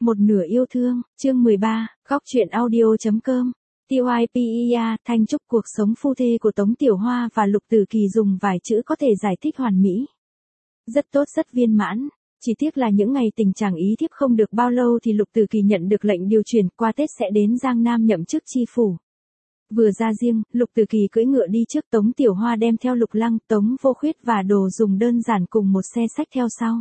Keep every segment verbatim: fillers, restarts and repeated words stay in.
Một nửa yêu thương, chương mười ba, góc truyện audio.com. Typea, Thanh Trúc. Cuộc sống phu thê của Tống Tiểu Hoa và Lục Tử Kỳ dùng vài chữ có thể giải thích hoàn mỹ. Rất tốt, rất viên mãn. Chỉ tiếc là những ngày tình chàng ý thiếp không được bao lâu thì Lục Tử Kỳ nhận được lệnh điều chuyển, qua Tết sẽ đến Giang Nam nhậm chức tri phủ. Vừa ra riêng, Lục Tử Kỳ cưỡi ngựa đi trước, Tống Tiểu Hoa đem theo Lục Lăng, Tống Vô Khuyết và đồ dùng đơn giản cùng một xe xách theo sau.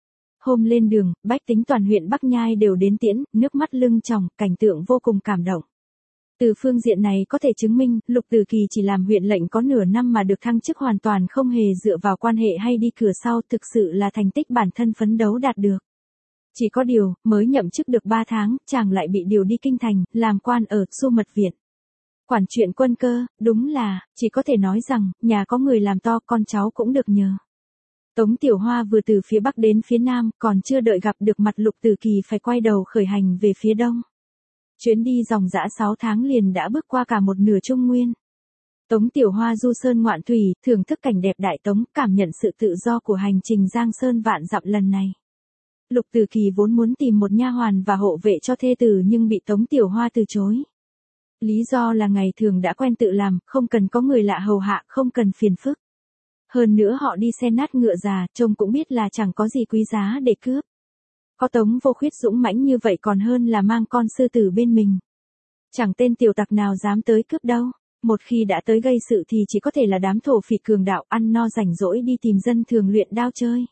Hôm lên đường, bách tính toàn huyện Bắc Nhai đều đến tiễn, nước mắt lưng tròng, cảnh tượng vô cùng cảm động. Từ phương diện này có thể chứng minh, Lục Tử Kỳ chỉ làm huyện lệnh có nửa năm mà được thăng chức hoàn toàn không hề dựa vào quan hệ hay đi cửa sau, thực sự là thành tích bản thân phấn đấu đạt được. Chỉ có điều, mới nhậm chức được ba tháng, chàng lại bị điều đi kinh thành, làm quan ở Xu Mật Viện. Quản chuyện quân cơ, đúng là, chỉ có thể nói rằng, nhà có người làm to, con cháu cũng được nhờ. Tống Tiểu Hoa vừa từ phía Bắc đến phía Nam, còn chưa đợi gặp được mặt Lục Tử Kỳ phải quay đầu khởi hành về phía Đông. Chuyến đi dòng dã sáu tháng liền đã bước qua cả một nửa Trung Nguyên. Tống Tiểu Hoa du sơn ngoạn thủy, thưởng thức cảnh đẹp Đại Tống, cảm nhận sự tự do của hành trình giang sơn vạn dặm lần này. Lục Tử Kỳ vốn muốn tìm một nha hoàn và hộ vệ cho thê tử nhưng bị Tống Tiểu Hoa từ chối. Lý do là ngày thường đã quen tự làm, không cần có người lạ hầu hạ, không cần phiền phức. Hơn nữa họ đi xe nát ngựa già, trông cũng biết là chẳng có gì quý giá để cướp. Có Tống Vô Khuyết dũng mãnh như vậy còn hơn là mang con sư tử bên mình. Chẳng tên tiểu tặc nào dám tới cướp đâu. Một khi đã tới gây sự thì chỉ có thể là đám thổ phỉ cường đạo ăn no rảnh rỗi đi tìm dân thường luyện đao chơi.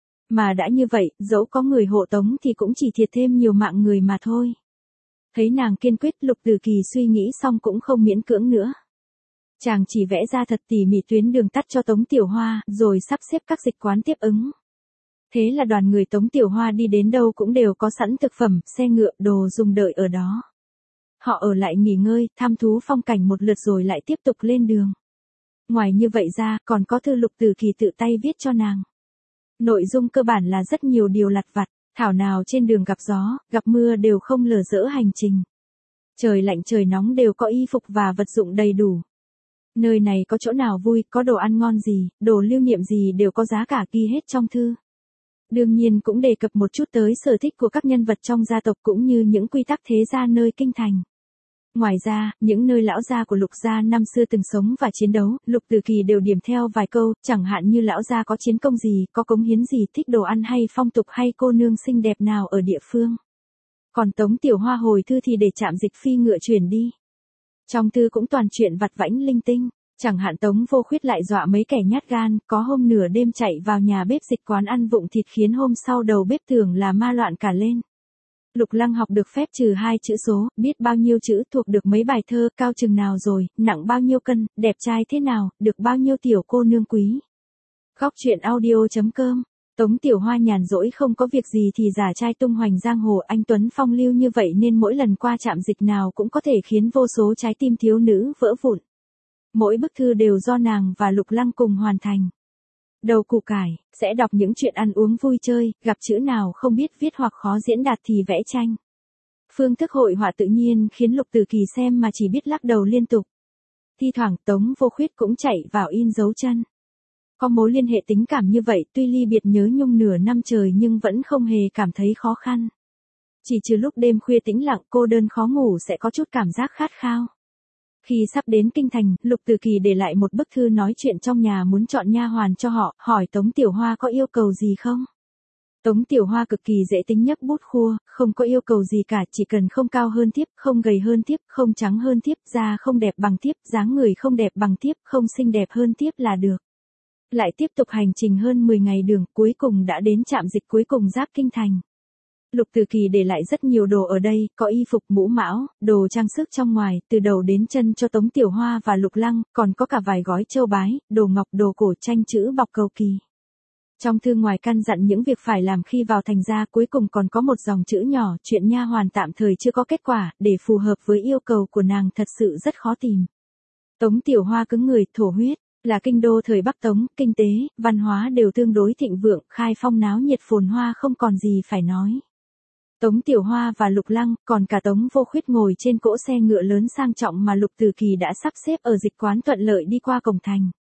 Mà đã như vậy, dẫu có người hộ tống thì cũng chỉ thiệt thêm nhiều mạng người mà thôi. Thấy nàng kiên quyết, Lục Tử Kỳ suy nghĩ xong cũng không miễn cưỡng nữa. Chàng chỉ vẽ ra thật tỉ mỉ tuyến đường tắt cho Tống Tiểu Hoa, rồi sắp xếp các dịch quán tiếp ứng. Thế là đoàn người Tống Tiểu Hoa đi đến đâu cũng đều có sẵn thực phẩm, xe ngựa, đồ dùng đợi ở đó. Họ ở lại nghỉ ngơi, thăm thú phong cảnh một lượt rồi lại tiếp tục lên đường. Ngoài như vậy ra, còn có thư Lục Tử Kỳ tự tay viết cho nàng. Nội dung cơ bản là rất nhiều điều lặt vặt, thảo nào trên đường gặp gió, gặp mưa đều không lờ dỡ hành trình. Trời lạnh trời nóng đều có y phục và vật dụng đầy đủ. Nơi này có chỗ nào vui, có đồ ăn ngon gì, đồ lưu niệm gì đều có giá cả ghi hết trong thư. Đương nhiên cũng đề cập một chút tới sở thích của các nhân vật trong gia tộc cũng như những quy tắc thế gia nơi kinh thành. Ngoài ra, những nơi lão gia của Lục gia năm xưa từng sống và chiến đấu, Lục Tử Kỳ đều điểm theo vài câu, chẳng hạn như lão gia có chiến công gì, có cống hiến gì, thích đồ ăn hay phong tục hay cô nương xinh đẹp nào ở địa phương. Còn Tống Tiểu Hoa hồi thư thì để chạm dịch phi ngựa chuyển đi. Trong thư cũng toàn chuyện vặt vãnh linh tinh, chẳng hạn Tống Vô Khuyết lại dọa mấy kẻ nhát gan, có hôm nửa đêm chạy vào nhà bếp dịch quán ăn vụng thịt khiến hôm sau đầu bếp tưởng là ma loạn cả lên. Lục Lăng học được phép trừ hai chữ số, biết bao nhiêu chữ, thuộc được mấy bài thơ, cao chừng nào rồi, nặng bao nhiêu cân, đẹp trai thế nào, được bao nhiêu tiểu cô nương quý. Góc truyện audio.com. Tống Tiểu Hoa nhàn rỗi không có việc gì thì giả trai tung hoành giang hồ, anh tuấn phong lưu như vậy nên mỗi lần qua trạm dịch nào cũng có thể khiến vô số trái tim thiếu nữ vỡ vụn. Mỗi bức thư đều do nàng và Lục Lăng cùng hoàn thành. Đầu củ cải, sẽ đọc những chuyện ăn uống vui chơi, gặp chữ nào không biết viết hoặc khó diễn đạt thì vẽ tranh. Phương thức hội họa tự nhiên khiến Lục Tử Kỳ xem mà chỉ biết lắc đầu liên tục. Thi thoảng Tống Vô Khuyết cũng chạy vào in dấu chân. Có mối liên hệ tình cảm như vậy, tuy ly biệt nhớ nhung nửa năm trời nhưng vẫn không hề cảm thấy khó khăn. Chỉ trừ lúc đêm khuya tĩnh lặng cô đơn khó ngủ sẽ có chút cảm giác khát khao. Khi sắp đến kinh thành, Lục Tử Kỳ để lại một bức thư nói chuyện trong nhà muốn chọn nha hoàn cho họ, hỏi Tống Tiểu Hoa có yêu cầu gì không. Tống Tiểu Hoa cực kỳ dễ tính nhấc bút khua, không có yêu cầu gì cả, chỉ cần không cao hơn thiếp, không gầy hơn thiếp, không trắng hơn thiếp, da không đẹp bằng thiếp, dáng người không đẹp bằng thiếp, không xinh đẹp hơn thiếp là được. Lại tiếp tục hành trình hơn mười ngày đường, cuối cùng đã đến trạm dịch cuối cùng giáp kinh thành. Lục Tử Kỳ để lại rất nhiều đồ ở đây, có y phục, mũ mão, đồ trang sức trong ngoài, từ đầu đến chân cho Tống Tiểu Hoa và Lục Lăng, còn có cả vài gói châu bái, đồ ngọc, đồ cổ, tranh chữ bọc cầu kỳ. Trong thư ngoài căn dặn những việc phải làm khi vào thành ra, cuối cùng còn có một dòng chữ nhỏ, chuyện nha hoàn tạm thời chưa có kết quả, để phù hợp với yêu cầu của nàng thật sự rất khó tìm. Tống Tiểu Hoa cứng người, thổ huyết. Là kinh đô thời Bắc Tống, kinh tế, văn hóa đều tương đối thịnh vượng, khai phong náo nhiệt phồn hoa không còn gì phải nói. Tống Tiểu Hoa và Lục Lăng, còn cả Tống Vô Khuyết ngồi trên cỗ xe ngựa lớn sang trọng mà Lục Tử Kỳ đã sắp xếp ở dịch quán thuận lợi đi qua cổng thành.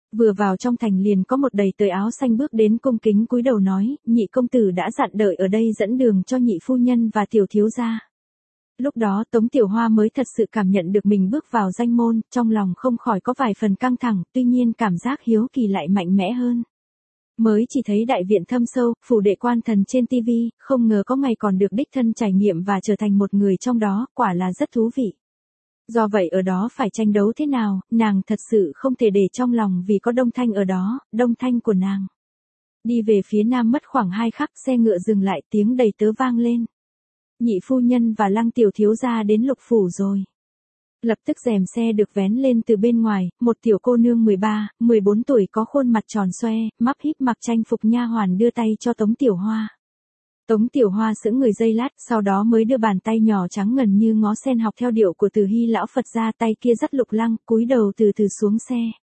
Vừa vào trong thành liền có một đầy tơi áo xanh bước đến cung kính cúi đầu nói, nhị công tử đã dặn đợi ở đây dẫn đường cho nhị phu nhân và tiểu thiếu gia. Lúc đó Tống Tiểu Hoa mới thật sự cảm nhận được mình bước vào danh môn, trong lòng không khỏi có vài phần căng thẳng, tuy nhiên cảm giác hiếu kỳ lại mạnh mẽ hơn. Mới chỉ thấy đại viện thâm sâu, phủ đệ quan thần trên tivi, không ngờ có ngày còn được đích thân trải nghiệm và trở thành một người trong đó, quả là rất thú vị. Do vậy ở đó phải tranh đấu thế nào, nàng thật sự không thể để trong lòng vì có Đông Thanh ở đó, Đông Thanh của nàng. Đi về phía nam mất khoảng hai khắc, xe ngựa dừng lại, tiếng đầy tớ vang lên. Nhị phu nhân và Lăng tiểu thiếu gia đến Lục phủ rồi. Lập tức rèm xe được vén lên từ bên ngoài, một tiểu cô nương mười ba, mười bốn tuổi có khuôn mặt tròn xoe, mắt híp mặc trang phục nha hoàn đưa tay cho Tống Tiểu Hoa. Tống Tiểu Hoa sững người giây lát, sau đó mới đưa bàn tay nhỏ trắng ngần như ngó sen học theo điệu của Từ Hy lão Phật ra, tay kia dắt Lục Lăng, cúi đầu từ từ xuống xe.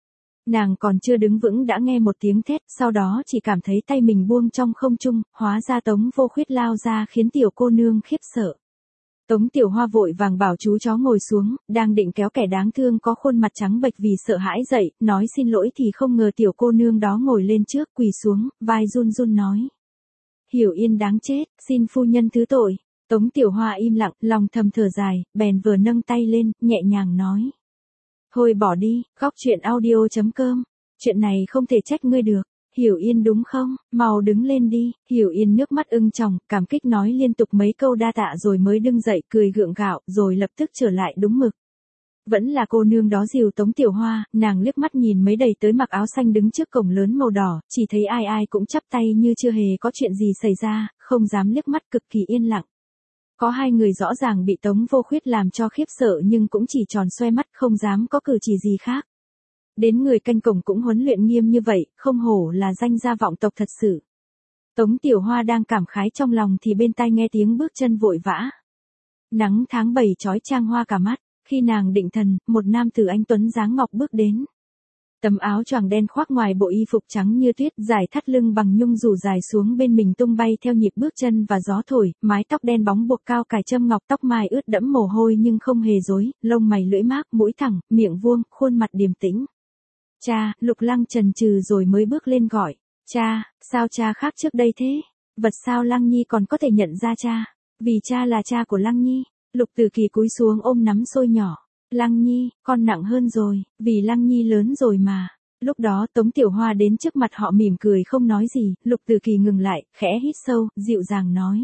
Nàng còn chưa đứng vững đã nghe một tiếng thét, sau đó chỉ cảm thấy tay mình buông trong không trung, hóa ra Tống Vô Khuyết lao ra khiến tiểu cô nương khiếp sợ. Tống Tiểu Hoa vội vàng bảo chú chó ngồi xuống, đang định kéo kẻ đáng thương có khuôn mặt trắng bệch vì sợ hãi dậy, nói xin lỗi thì không ngờ tiểu cô nương đó ngồi lên trước, quỳ xuống, vai run run nói. Hiểu Yên đáng chết, xin phu nhân thứ tội. Tống Tiểu Hoa im lặng, lòng thầm thở dài, bèn vừa nâng tay lên, nhẹ nhàng nói. Thôi bỏ đi, khóc chuyện audio chấm com. Chuyện này không thể trách ngươi được. Hiểu Yên đúng không, mau đứng lên đi. Hiểu Yên nước mắt ưng tròng, cảm kích nói liên tục mấy câu đa tạ rồi mới đứng dậy cười gượng gạo, rồi lập tức trở lại đúng mực. Vẫn là cô nương đó dìu Tống Tiểu Hoa, nàng liếc mắt nhìn mấy đầy tới mặc áo xanh đứng trước cổng lớn màu đỏ, chỉ thấy ai ai cũng chắp tay như chưa hề có chuyện gì xảy ra, không dám liếc mắt, cực kỳ yên lặng. Có hai người rõ ràng bị Tống Vô Khuyết làm cho khiếp sợ nhưng cũng chỉ tròn xoe mắt, không dám có cử chỉ gì khác. Đến người canh cổng cũng huấn luyện nghiêm như vậy, không hổ là danh gia vọng tộc thật sự. Tống Tiểu Hoa đang cảm khái trong lòng thì bên tai nghe tiếng bước chân vội vã. Nắng tháng bảy chói chang hoa cả mắt, khi nàng định thần, một nam tử anh tuấn dáng ngọc bước đến. Tấm áo choàng đen khoác ngoài bộ y phục trắng như tuyết, dài thắt lưng bằng nhung rủ dài xuống bên mình tung bay theo nhịp bước chân và gió thổi, mái tóc đen bóng buộc cao cài châm ngọc, tóc mai ướt đẫm mồ hôi nhưng không hề rối, lông mày lưỡi mác, mũi thẳng, miệng vuông, khuôn mặt điềm tĩnh. Cha, Lục Lăng chần chừ rồi mới bước lên gọi. Cha, sao cha khác trước đây thế? Vật sao Lăng Nhi còn có thể nhận ra cha? Vì cha là cha của Lăng Nhi. Lục Từ Kỳ cúi xuống ôm nắm xôi nhỏ. Lăng Nhi, con nặng hơn rồi, vì Lăng Nhi lớn rồi mà. Lúc đó Tống Tiểu Hoa đến trước mặt họ mỉm cười không nói gì, Lục Từ Kỳ ngừng lại, khẽ hít sâu, dịu dàng nói.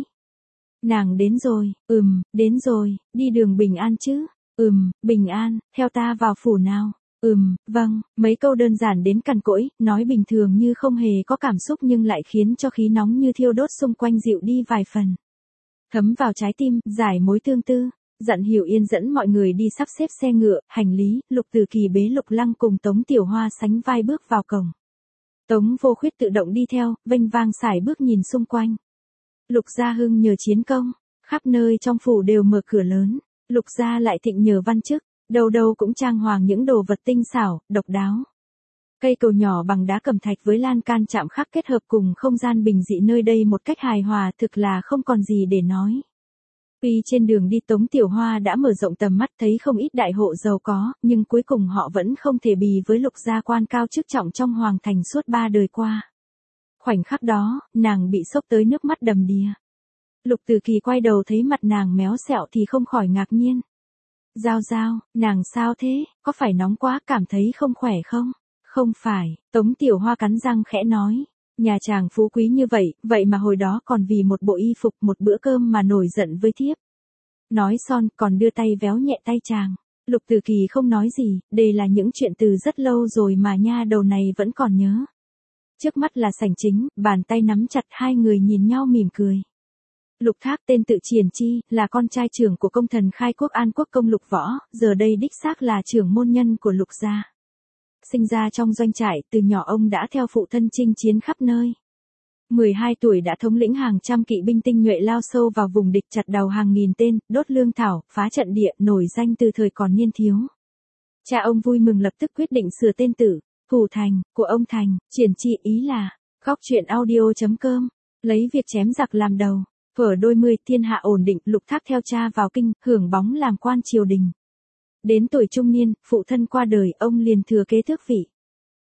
Nàng đến rồi, ừm, đến rồi, đi đường bình an chứ? Ừm, bình an, theo ta vào phủ nào? Ừm, vâng, mấy câu đơn giản đến cằn cỗi, nói bình thường như không hề có cảm xúc nhưng lại khiến cho khí nóng như thiêu đốt xung quanh dịu đi vài phần. Thấm vào trái tim, giải mối tương tư. Dặn Hiểu Yên dẫn mọi người đi sắp xếp xe ngựa, hành lý, Lục Từ Kỳ bế Lục Lăng cùng Tống Tiểu Hoa sánh vai bước vào cổng. Tống Vô Khuyết tự động đi theo, vênh vang sải bước nhìn xung quanh. Lục gia hưng nhờ chiến công, khắp nơi trong phủ đều mở cửa lớn. Lục gia lại thịnh nhờ văn chức, đâu đâu cũng trang hoàng những đồ vật tinh xảo, độc đáo. Cây cầu nhỏ bằng đá cẩm thạch với lan can chạm khắc kết hợp cùng không gian bình dị nơi đây một cách hài hòa, thực là không còn gì để nói. Tuy trên đường đi Tống Tiểu Hoa đã mở rộng tầm mắt thấy không ít đại hộ giàu có, nhưng cuối cùng họ vẫn không thể bì với Lục gia quan cao chức trọng trong hoàng thành suốt ba đời qua. Khoảnh khắc đó, nàng bị sốc tới nước mắt đầm đìa. Lục Từ Kỳ quay đầu thấy mặt nàng méo xẹo thì không khỏi ngạc nhiên. Giao Giao, nàng sao thế, có phải nóng quá cảm thấy không khỏe không? Không phải, Tống Tiểu Hoa cắn răng khẽ nói. Nhà chàng phú quý như vậy, vậy mà hồi đó còn vì một bộ y phục một bữa cơm mà nổi giận với thiếp. Nói son còn đưa tay véo nhẹ tay chàng. Lục Từ Kỳ không nói gì, đây là những chuyện từ rất lâu rồi mà nha đầu này vẫn còn nhớ. Trước mắt là sảnh chính, bàn tay nắm chặt hai người nhìn nhau mỉm cười. Lục Thác tên tự Triển Chi, là con trai trưởng của công thần khai quốc An Quốc công Lục Võ, giờ đây đích xác là trưởng môn nhân của Lục gia. Sinh ra trong doanh trại, từ nhỏ ông đã theo phụ thân chinh chiến khắp nơi. mười hai tuổi đã thống lĩnh hàng trăm kỵ binh tinh nhuệ lao sâu vào vùng địch chặt đầu hàng nghìn tên, đốt lương thảo, phá trận địa, nổi danh từ thời còn niên thiếu. Cha ông vui mừng lập tức quyết định sửa tên tử, Thủ Thành, của ông Thành, Triển Chi ý là, khóc chuyện audio chấm com, lấy việc chém giặc làm đầu. Vở đôi mươi thiên hạ ổn định, Lục Thác theo cha vào kinh, hưởng bóng làm quan triều đình. Đến tuổi trung niên, phụ thân qua đời, ông liền thừa kế tước vị.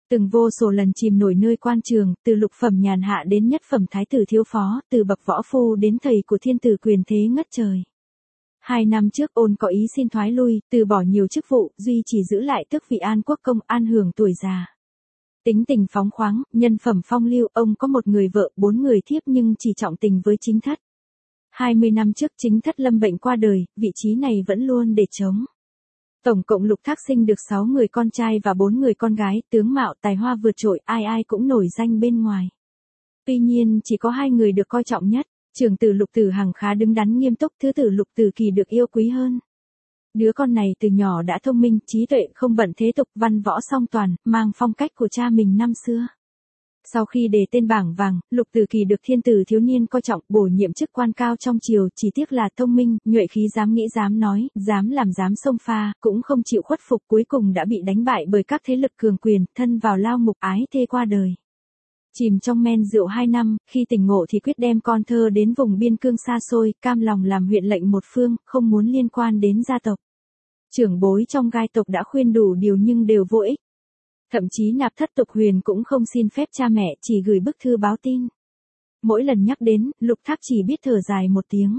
Từng vô số lần chìm nổi nơi quan trường, từ lục phẩm nhàn hạ đến nhất phẩm thái tử thiếu phó, từ bậc võ phu đến thầy của thiên tử quyền thế ngất trời. Hai năm trước Ôn có ý xin thoái lui, từ bỏ nhiều chức vụ, duy chỉ giữ lại tước vị An Quốc công, an hưởng tuổi già. Tính tình phóng khoáng, nhân phẩm phong lưu, ông có một người vợ, bốn người thiếp nhưng chỉ trọng tình với chính thất. Hai mươi năm trước chính thất lâm bệnh qua đời, vị trí này vẫn luôn để trống. Tổng cộng Lục Thác sinh được sáu người con trai và bốn người con gái, tướng mạo tài hoa vượt trội, ai ai cũng nổi danh bên ngoài. Tuy nhiên chỉ có hai người được coi trọng nhất, trưởng tử Lục Tử Hằng khá đứng đắn nghiêm túc, thứ tử Lục Tử Kỳ được yêu quý hơn. Đứa con này từ nhỏ đã thông minh, trí tuệ, không bận thế tục, văn võ song toàn, mang phong cách của cha mình năm xưa. Sau khi đề tên bảng vàng, Lục Tử Kỳ được thiên tử thiếu niên coi trọng, bổ nhiệm chức quan cao trong triều, chỉ tiếc là thông minh, nhuệ khí, dám nghĩ dám nói, dám làm dám xông pha, cũng không chịu khuất phục, cuối cùng đã bị đánh bại bởi các thế lực cường quyền, thân vào lao ngục, ái thê qua đời. Chìm trong men rượu hai năm, khi tỉnh ngộ thì quyết đem con thơ đến vùng biên cương xa xôi, cam lòng làm huyện lệnh một phương, không muốn liên quan đến gia tộc. Trưởng bối trong gai tộc đã khuyên đủ điều nhưng đều vô ích. Thậm chí Nạp Thất Tục Huyền cũng không xin phép cha mẹ, chỉ gửi bức thư báo tin. Mỗi lần nhắc đến, Lục Thác chỉ biết thở dài một tiếng.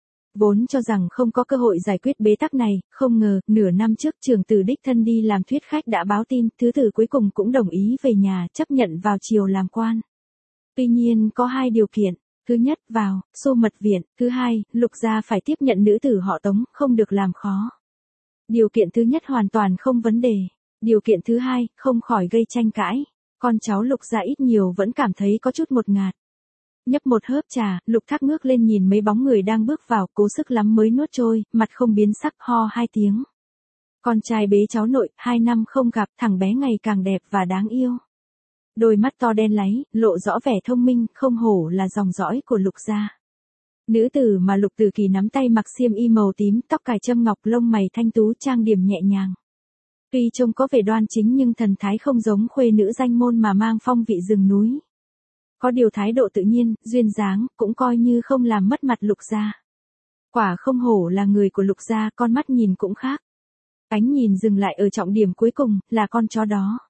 Vốn cho rằng không có cơ hội giải quyết bế tắc này, không ngờ, nửa năm trước trưởng tử đích thân đi làm thuyết khách đã báo tin, thứ tử cuối cùng cũng đồng ý về nhà, chấp nhận vào triều làm quan. Tuy nhiên có hai điều kiện, thứ nhất, vào, xô mật viện, thứ hai, Lục gia phải tiếp nhận nữ tử họ Tống, không được làm khó. Điều kiện thứ nhất hoàn toàn không vấn đề. Điều kiện thứ hai, không khỏi gây tranh cãi. Con cháu Lục gia ít nhiều vẫn cảm thấy có chút ngột ngạt. Nhấp một hớp trà, Lục Thác ngước lên nhìn mấy bóng người đang bước vào, cố sức lắm mới nuốt trôi, mặt không biến sắc, ho hai tiếng. Con trai bế cháu nội, hai năm không gặp, thằng bé ngày càng đẹp và đáng yêu. Đôi mắt to đen láy, lộ rõ vẻ thông minh, không hổ là dòng dõi của Lục gia. Nữ tử mà Lục Tử Kỳ nắm tay mặc xiêm y màu tím, tóc cài châm ngọc, lông mày thanh tú, trang điểm nhẹ nhàng. Tuy trông có vẻ đoan chính nhưng thần thái không giống khuê nữ danh môn mà mang phong vị rừng núi. Có điều thái độ tự nhiên, duyên dáng, cũng coi như không làm mất mặt Lục gia. Quả không hổ là người của Lục gia, con mắt nhìn cũng khác. Ánh nhìn dừng lại ở trọng điểm cuối cùng, là con chó đó.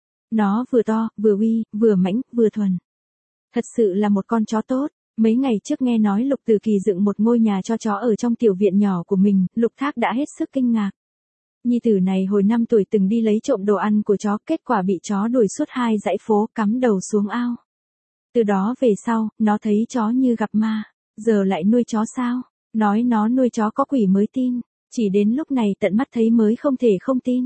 Nó vừa to, vừa uy, vừa mãnh, vừa thuần. Thật sự là một con chó tốt. Mấy ngày trước nghe nói Lục Tử Kỳ dựng một ngôi nhà cho chó ở trong tiểu viện nhỏ của mình, Lục Thác đã hết sức kinh ngạc. Nhi tử này hồi năm tuổi từng đi lấy trộm đồ ăn của chó, kết quả bị chó đuổi suốt hai dãy phố, cắm đầu xuống ao. Từ đó về sau, nó thấy chó như gặp ma. Giờ lại nuôi chó sao? Nói nó nuôi chó có quỷ mới tin. Chỉ đến lúc này tận mắt thấy mới không thể không tin.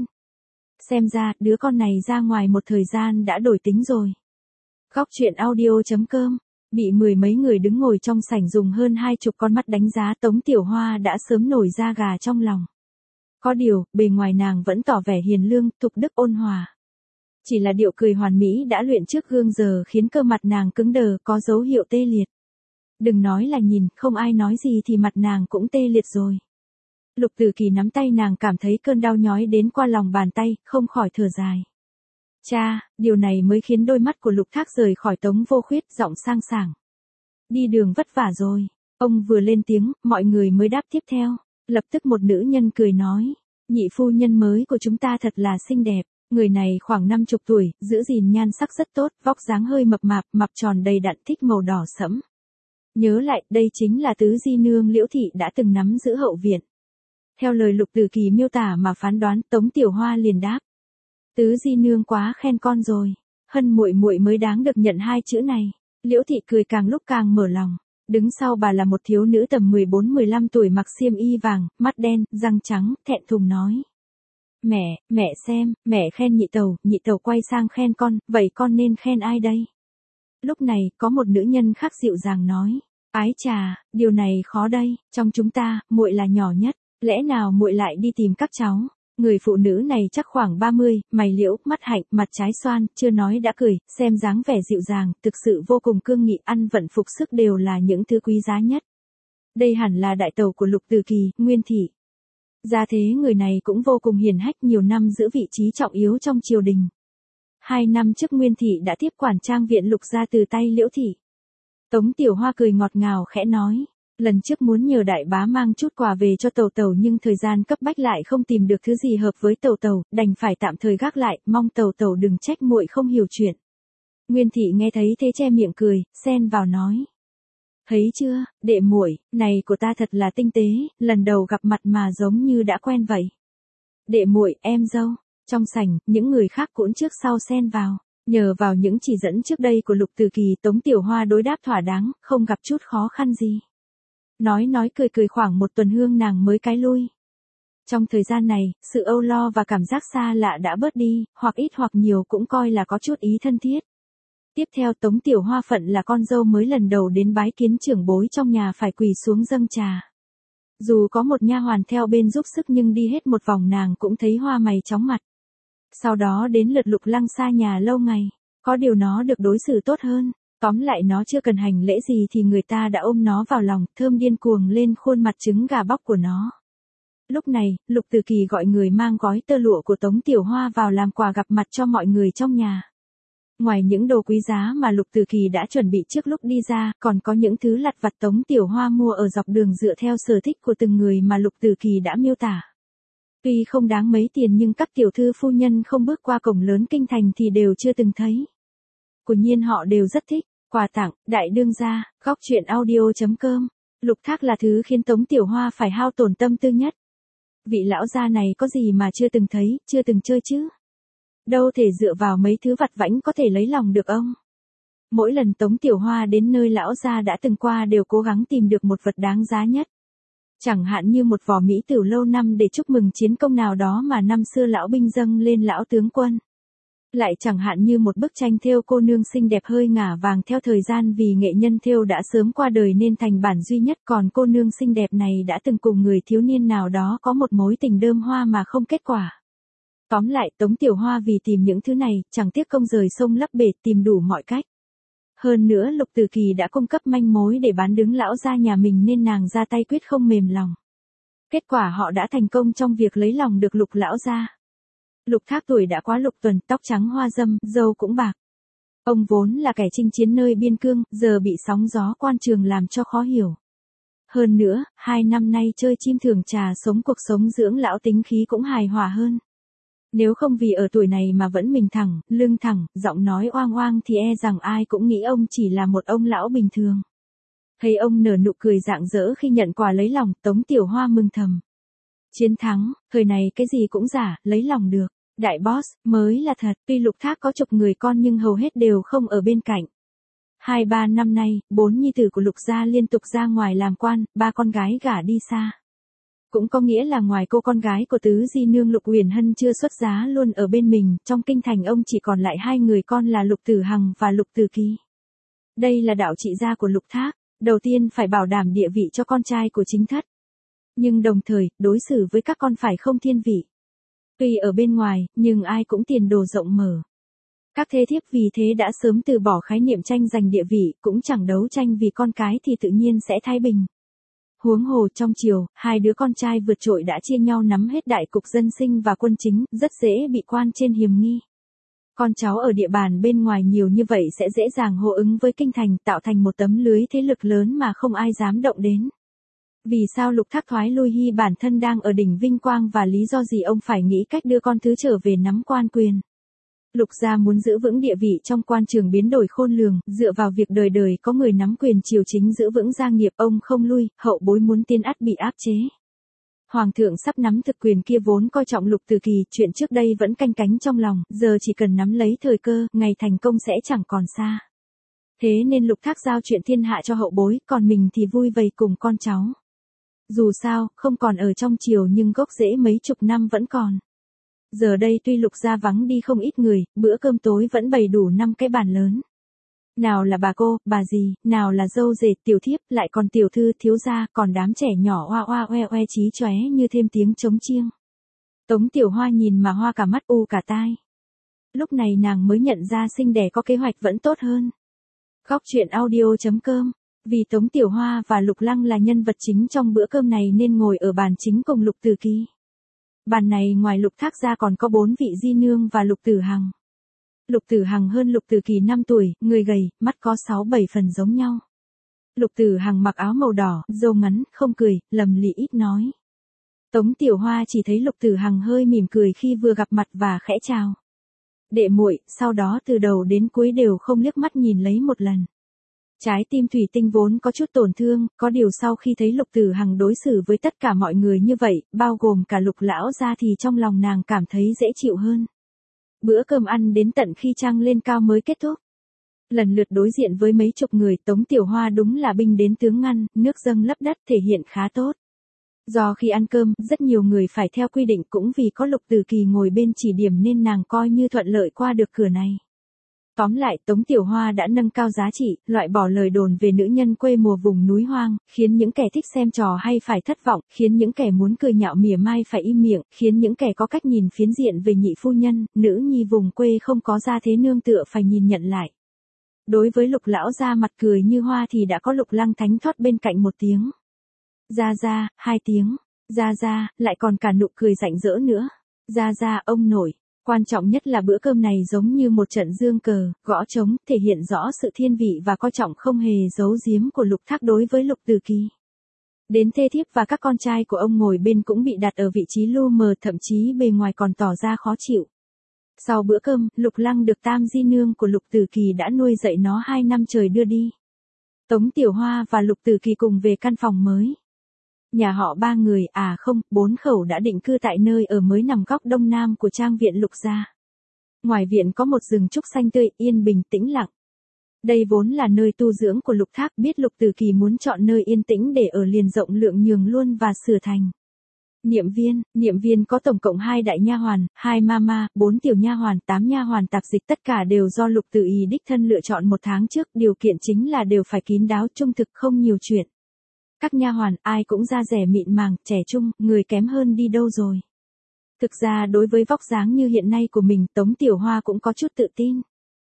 Xem ra, đứa con này ra ngoài một thời gian đã đổi tính rồi. Góc truyện audio chấm com. Bị mười mấy người đứng ngồi trong sảnh dùng hơn hai chục con mắt đánh giá, Tống Tiểu Hoa đã sớm nổi da gà trong lòng. Có điều, bề ngoài nàng vẫn tỏ vẻ hiền lương, thục đức ôn hòa. Chỉ là điệu cười hoàn mỹ đã luyện trước gương giờ khiến cơ mặt nàng cứng đờ, có dấu hiệu tê liệt. Đừng nói là nhìn, không ai nói gì thì mặt nàng cũng tê liệt rồi. Lục Tử Kỳ nắm tay nàng cảm thấy cơn đau nhói đến qua lòng bàn tay, không khỏi thở dài. Cha, điều này mới khiến đôi mắt của Lục Thác rời khỏi Tống Vô Khuyết, giọng sang sảng. Đi đường vất vả rồi. Ông vừa lên tiếng, mọi người mới đáp tiếp theo. Lập tức một nữ nhân cười nói. Nhị phu nhân mới của chúng ta thật là xinh đẹp. Người này khoảng năm chục tuổi, giữ gìn nhan sắc rất tốt, vóc dáng hơi mập mạp, mập tròn đầy đặn, thích màu đỏ sẫm. Nhớ lại, đây chính là tứ di nương Liễu thị đã từng nắm giữ hậu viện. Theo lời Lục Tử Kỳ miêu tả mà phán đoán, Tống Tiểu Hoa liền đáp. Tứ di nương quá khen con rồi, Hân muội muội mới đáng được nhận hai chữ này. Liễu thị cười càng lúc càng mở lòng. Đứng sau bà là một thiếu nữ tầm mười bốn mười lăm tuổi mặc xiêm y vàng, mắt đen, răng trắng, thẹn thùng nói. Mẹ, mẹ xem, mẹ khen nhị tẩu, nhị tẩu quay sang khen con, vậy con nên khen ai đây? Lúc này, có một nữ nhân khác dịu dàng nói. Ái chà, điều này khó đây, trong chúng ta, muội là nhỏ nhất, lẽ nào muội lại đi tìm các cháu? Người phụ nữ này chắc khoảng ba mươi, mày liễu, mắt hạnh, mặt trái xoan, chưa nói đã cười, xem dáng vẻ dịu dàng, thực sự vô cùng cương nghị, ăn vận phục sức đều là những thứ quý giá nhất. Đây hẳn là đại tẩu của Lục Tử Kỳ, Nguyên thị. Gia thế người này cũng vô cùng hiền hách, nhiều năm giữ vị trí trọng yếu trong triều đình. Hai năm trước Nguyên thị đã tiếp quản trang viện Lục gia từ tay Liễu thị. Tống Tiểu Hoa cười ngọt ngào khẽ nói. Lần trước muốn nhờ đại bá mang chút quà về cho Tẩu Tẩu nhưng thời gian cấp bách lại không tìm được thứ gì hợp với Tẩu Tẩu, đành phải tạm thời gác lại, mong Tẩu Tẩu đừng trách muội không hiểu chuyện. Nguyên Thị nghe thấy thế che miệng cười, xen vào nói. Thấy chưa, đệ muội, này của ta thật là tinh tế, lần đầu gặp mặt mà giống như đã quen vậy. Đệ muội, em dâu. Trong sảnh, những người khác cũng trước sau xen vào. Nhờ vào những chỉ dẫn trước đây của Lục Từ Kỳ, Tống Tiểu Hoa đối đáp thỏa đáng, không gặp chút khó khăn gì. Nói nói cười cười khoảng một tuần hương nàng mới cái lui. Trong thời gian này, sự âu lo và cảm giác xa lạ đã bớt đi, hoặc ít hoặc nhiều cũng coi là có chút ý thân thiết. Tiếp theo Tống Tiểu Hoa phận là con dâu mới lần đầu đến bái kiến trưởng bối trong nhà phải quỳ xuống dâng trà. Dù có một nha hoàn theo bên giúp sức nhưng đi hết một vòng nàng cũng thấy hoa mày chóng mặt. Sau đó đến lượt Lục Lăng xa nhà lâu ngày, có điều nó được đối xử tốt hơn. Tóm lại nó chưa cần hành lễ gì thì người ta đã ôm nó vào lòng, thơm điên cuồng lên khuôn mặt trứng gà bóc của nó. Lúc này, Lục Từ Kỳ gọi người mang gói tơ lụa của Tống Tiểu Hoa vào làm quà gặp mặt cho mọi người trong nhà. Ngoài những đồ quý giá mà Lục Từ Kỳ đã chuẩn bị trước lúc đi ra, còn có những thứ lặt vặt Tống Tiểu Hoa mua ở dọc đường dựa theo sở thích của từng người mà Lục Từ Kỳ đã miêu tả. Tuy không đáng mấy tiền nhưng các tiểu thư phu nhân không bước qua cổng lớn kinh thành thì đều chưa từng thấy. Quả nhiên họ đều rất thích. Quà tặng, đại đương gia, góc truyện audio chấm com. Lục Thác là thứ khiến Tống Tiểu Hoa phải hao tổn tâm tư nhất. Vị lão gia này có gì mà chưa từng thấy, chưa từng chơi chứ? Đâu thể dựa vào mấy thứ vặt vãnh có thể lấy lòng được ông. Mỗi lần Tống Tiểu Hoa đến nơi lão gia đã từng qua đều cố gắng tìm được một vật đáng giá nhất. Chẳng hạn như một vò mỹ tửu lâu năm để chúc mừng chiến công nào đó mà năm xưa lão binh dâng lên lão tướng quân. Lại chẳng hạn như một bức tranh thêu cô nương xinh đẹp hơi ngả vàng theo thời gian vì nghệ nhân thêu đã sớm qua đời nên thành bản duy nhất, còn cô nương xinh đẹp này đã từng cùng người thiếu niên nào đó có một mối tình đơm hoa mà không kết quả. Tóm lại Tống Tiểu Hoa vì tìm những thứ này, chẳng tiếc công rời sông lấp bể tìm đủ mọi cách. Hơn nữa Lục Từ Kỳ đã cung cấp manh mối để bán đứng lão gia nhà mình nên nàng ra tay quyết không mềm lòng. Kết quả họ đã thành công trong việc lấy lòng được Lục lão gia. Lục Thác tuổi đã quá lục tuần, tóc trắng hoa râm, râu cũng bạc. Ông vốn là kẻ chinh chiến nơi biên cương, giờ bị sóng gió quan trường làm cho khó hiểu. Hơn nữa, hai năm nay chơi chim thường trà sống cuộc sống dưỡng lão tính khí cũng hài hòa hơn. Nếu không vì ở tuổi này mà vẫn mình thẳng, lưng thẳng, giọng nói oang oang thì e rằng ai cũng nghĩ ông chỉ là một ông lão bình thường. Thấy ông nở nụ cười rạng rỡ khi nhận quà lấy lòng, Tống Tiểu Hoa mừng thầm. Chiến thắng, thời này cái gì cũng giả, lấy lòng được. Đại boss, mới là thật, tuy Lục Thác có chục người con nhưng hầu hết đều không ở bên cạnh. Hai ba năm nay, bốn nhi tử của Lục gia liên tục ra ngoài làm quan, ba con gái gả đi xa. Cũng có nghĩa là ngoài cô con gái của tứ di nương Lục Uyển Hân chưa xuất giá luôn ở bên mình, trong kinh thành ông chỉ còn lại hai người con là Lục Tử Hằng và Lục Từ Kỳ. Đây là đạo trị gia của Lục Thác, đầu tiên phải bảo đảm địa vị cho con trai của chính thất. Nhưng đồng thời, đối xử với các con phải không thiên vị. Tuy ở bên ngoài, nhưng ai cũng tiền đồ rộng mở. Các thế thiếp vì thế đã sớm từ bỏ khái niệm tranh giành địa vị, cũng chẳng đấu tranh vì con cái thì tự nhiên sẽ thái bình. Huống hồ trong triều, hai đứa con trai vượt trội đã chia nhau nắm hết đại cục dân sinh và quân chính, rất dễ bị quan trên hiềm nghi. Con cháu ở địa bàn bên ngoài nhiều như vậy sẽ dễ dàng hô ứng với kinh thành, tạo thành một tấm lưới thế lực lớn mà không ai dám động đến. Vì sao Lục Thác thoái lui hy bản thân đang ở đỉnh vinh quang và lý do gì ông phải nghĩ cách đưa con thứ trở về nắm quan quyền? Lục gia muốn giữ vững địa vị trong quan trường biến đổi khôn lường, dựa vào việc đời đời có người nắm quyền triều chính giữ vững gia nghiệp, ông không lui, hậu bối muốn tiên ắt bị áp chế. Hoàng thượng sắp nắm thực quyền kia vốn coi trọng Lục Từ Kỳ, chuyện trước đây vẫn canh cánh trong lòng, giờ chỉ cần nắm lấy thời cơ, ngày thành công sẽ chẳng còn xa. Thế nên Lục Thác giao chuyện thiên hạ cho hậu bối, còn mình thì vui vầy cùng con cháu. Dù sao, không còn ở trong triều nhưng gốc rễ mấy chục năm vẫn còn. Giờ đây tuy Lục gia vắng đi không ít người, bữa cơm tối vẫn bày đủ năm cái bàn lớn. Nào là bà cô, bà dì, nào là dâu rể, tiểu thiếp, lại còn tiểu thư, thiếu gia, còn đám trẻ nhỏ oa oa oe oe chí chóe như thêm tiếng trống chiêng. Tống Tiểu Hoa nhìn mà hoa cả mắt u cả tai. Lúc này nàng mới nhận ra sinh đẻ có kế hoạch vẫn tốt hơn. Góc truyện audio chấm com. Vì Tống Tiểu Hoa và Lục Lăng là nhân vật chính trong bữa cơm này nên ngồi ở bàn chính cùng Lục Từ Kỳ. Bàn này ngoài Lục Thác ra còn có bốn vị di nương và Lục Tử Hằng. Lục Tử Hằng hơn Lục Từ Kỳ năm tuổi, người gầy, mắt có sáu bảy phần giống nhau. Lục Tử Hằng mặc áo màu đỏ, râu ngắn, không cười, lầm lì ít nói. Tống Tiểu Hoa chỉ thấy Lục Tử Hằng hơi mỉm cười khi vừa gặp mặt và khẽ chào. Đệ muội, sau đó từ đầu đến cuối đều không liếc mắt nhìn lấy một lần. Trái tim thủy tinh vốn có chút tổn thương, có điều sau khi thấy Lục Tử Hằng đối xử với tất cả mọi người như vậy, bao gồm cả Lục lão gia thì trong lòng nàng cảm thấy dễ chịu hơn. Bữa cơm ăn đến tận khi trăng lên cao mới kết thúc. Lần lượt đối diện với mấy chục người, Tống Tiểu Hoa đúng là binh đến tướng ngăn, nước dâng lấp đất thể hiện khá tốt. Do khi ăn cơm, rất nhiều người phải theo quy định, cũng vì có Lục Tử Kỳ ngồi bên chỉ điểm nên nàng coi như thuận lợi qua được cửa này. Tóm lại, Tống Tiểu Hoa đã nâng cao giá trị, loại bỏ lời đồn về nữ nhân quê mùa vùng núi hoang, khiến những kẻ thích xem trò hay phải thất vọng, khiến những kẻ muốn cười nhạo mỉa mai phải im miệng, khiến những kẻ có cách nhìn phiến diện về nhị phu nhân, nữ nhi vùng quê không có gia thế nương tựa phải nhìn nhận lại. Đối với Lục lão gia mặt cười như hoa thì đã có Lục Lăng thánh thoát bên cạnh một tiếng. Gia gia, hai tiếng. Gia gia, lại còn cả nụ cười rạng rỡ nữa. Gia gia, ông nội. Quan trọng nhất là bữa cơm này giống như một trận dương cờ, gõ trống, thể hiện rõ sự thiên vị và coi trọng không hề giấu giếm của Lục Thác đối với Lục Tử Kỳ. Đến thê thiếp và các con trai của ông ngồi bên cũng bị đặt ở vị trí lu mờ, thậm chí bề ngoài còn tỏ ra khó chịu. Sau bữa cơm, Lục Lăng được tam di nương của Lục Tử Kỳ đã nuôi dạy nó hai năm trời đưa đi. Tống Tiểu Hoa và Lục Tử Kỳ cùng về căn phòng mới. Nhà họ ba người, à không, bốn khẩu đã định cư tại nơi ở mới nằm góc đông nam của trang viện Lục gia. Ngoài viện có một rừng trúc xanh tươi, yên bình tĩnh lặng. Đây vốn là nơi tu dưỡng của Lục Thác, biết Lục Tử Kỳ muốn chọn nơi yên tĩnh để ở liền rộng lượng nhường luôn và sửa thành. Niệm viên, niệm viên có tổng cộng hai đại nha hoàn, hai mama, bốn tiểu nha hoàn, tám nha hoàn tạp dịch, tất cả đều do Lục Tử Ý đích thân lựa chọn một tháng trước, điều kiện chính là đều phải kín đáo, trung thực, không nhiều chuyện. Các nha hoàn ai cũng da dẻ mịn màng, trẻ trung, người kém hơn đi đâu rồi. Thực ra đối với vóc dáng như hiện nay của mình, Tống Tiểu Hoa cũng có chút tự tin.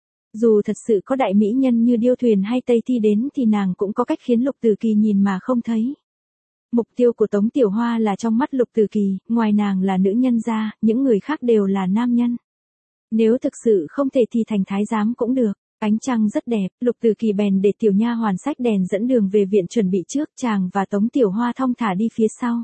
Dù thật sự có đại mỹ nhân như Điêu Thuyền hay Tây Thi đến thì nàng cũng có cách khiến Lục Tử Kỳ nhìn mà không thấy. Mục tiêu của Tống Tiểu Hoa là trong mắt Lục Tử Kỳ, ngoài nàng là nữ nhân ra, những người khác đều là nam nhân. Nếu thực sự không thể thì thành thái giám cũng được. Ánh trăng rất đẹp, Lục Tử Kỳ bèn để tiểu nha hoàn xách đèn dẫn đường về viện chuẩn bị trước, chàng và Tống Tiểu Hoa thong thả đi phía sau.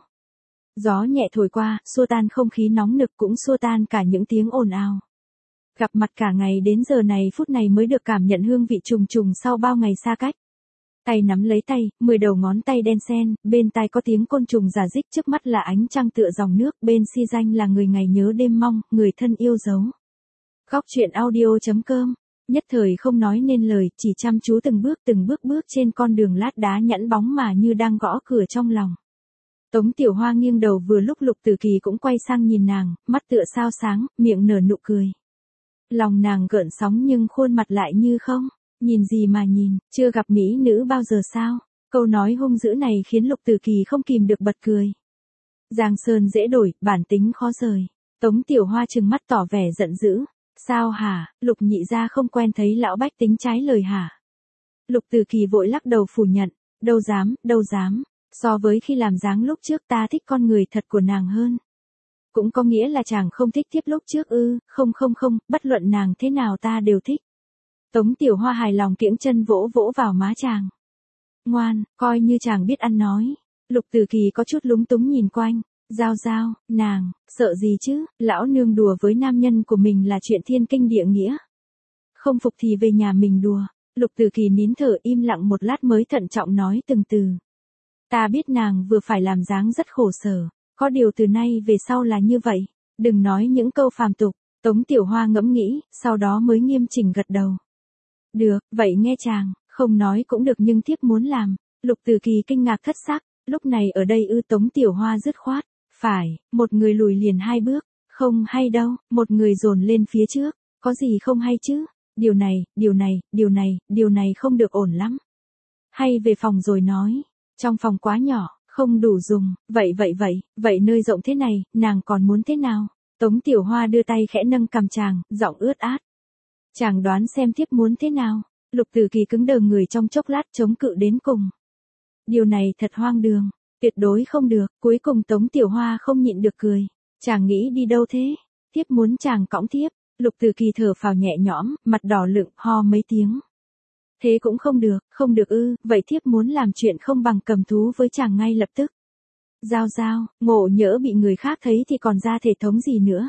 Gió nhẹ thổi qua, xua tan không khí nóng nực, cũng xua tan cả những tiếng ồn ào. Gặp mặt cả ngày đến giờ này phút này mới được cảm nhận hương vị trùng trùng sau bao ngày xa cách. Tay nắm lấy tay, mười đầu ngón tay đen sen, bên tai có tiếng côn trùng rả rích, trước mắt là ánh trăng tựa dòng nước, bên si danh là người ngày nhớ đêm mong, người thân yêu dấu. Góc truyện audio chấm com. Nhất thời không nói nên lời, chỉ chăm chú từng bước từng bước bước trên con đường lát đá nhẵn bóng mà như đang gõ cửa trong lòng. Tống Tiểu Hoa nghiêng đầu vừa lúc Lục Tử Kỳ cũng quay sang nhìn nàng, mắt tựa sao sáng, miệng nở nụ cười. Lòng nàng gợn sóng nhưng khuôn mặt lại như không. Nhìn gì mà nhìn, chưa gặp mỹ nữ bao giờ sao? Câu nói hung dữ này khiến Lục Tử Kỳ không kìm được bật cười. Giang sơn dễ đổi, bản tính khó rời. Tống Tiểu Hoa trừng mắt tỏ vẻ giận dữ. Sao hả, Lục nhị gia không quen thấy lão bách tính trái lời hả? Lục Tử Kỳ vội lắc đầu phủ nhận. Đâu dám, đâu dám. So với khi làm dáng lúc trước ta thích con người thật của nàng hơn. Cũng có nghĩa là chàng không thích tiếp lúc trước ư? Không không không, bất luận nàng thế nào ta đều thích. Tống Tiểu Hoa hài lòng kiễng chân vỗ vỗ vào má chàng. Ngoan, coi như chàng biết ăn nói. Lục Tử Kỳ có chút lúng túng nhìn quanh. Giao giao, nàng, sợ gì chứ, lão nương đùa với nam nhân của mình là chuyện thiên kinh địa nghĩa. Không phục thì về nhà mình đùa. Lục Tử Kỳ nín thở im lặng một lát mới thận trọng nói từng từ. Ta biết nàng vừa phải làm dáng rất khổ sở, có điều từ nay về sau là như vậy, đừng nói những câu phàm tục. Tống Tiểu Hoa ngẫm nghĩ, sau đó mới nghiêm chỉnh gật đầu. Được, vậy nghe chàng, không nói cũng được nhưng thiếp muốn làm. Lục Tử Kỳ kinh ngạc thất sắc, lúc này ở đây ư? Tống Tiểu Hoa dứt khoát. Phải, một người lùi liền hai bước, không hay đâu, một người dồn lên phía trước, có gì không hay chứ? Điều này, điều này, điều này, điều này không được ổn lắm. Hay về phòng rồi nói, trong phòng quá nhỏ, không đủ dùng, vậy vậy vậy, vậy nơi rộng thế này, nàng còn muốn thế nào? Tống Tiểu Hoa đưa tay khẽ nâng cằm chàng, giọng ướt át. Chàng đoán xem tiếp muốn thế nào? Lục Tử Kỳ cứng đờ người trong chốc lát chống cự đến cùng. Điều này thật hoang đường. Tuyệt đối không được, cuối cùng Tống Tiểu Hoa không nhịn được cười. Chàng nghĩ đi đâu thế? Tiếp muốn chàng cõng tiếp. Lục Tử Kỳ thở phào nhẹ nhõm, mặt đỏ lựng, ho mấy tiếng. Thế cũng không được, không được ư, vậy thiếp muốn làm chuyện không bằng cầm thú với chàng ngay lập tức. Giao giao, ngộ nhỡ bị người khác thấy thì còn ra thể thống gì nữa.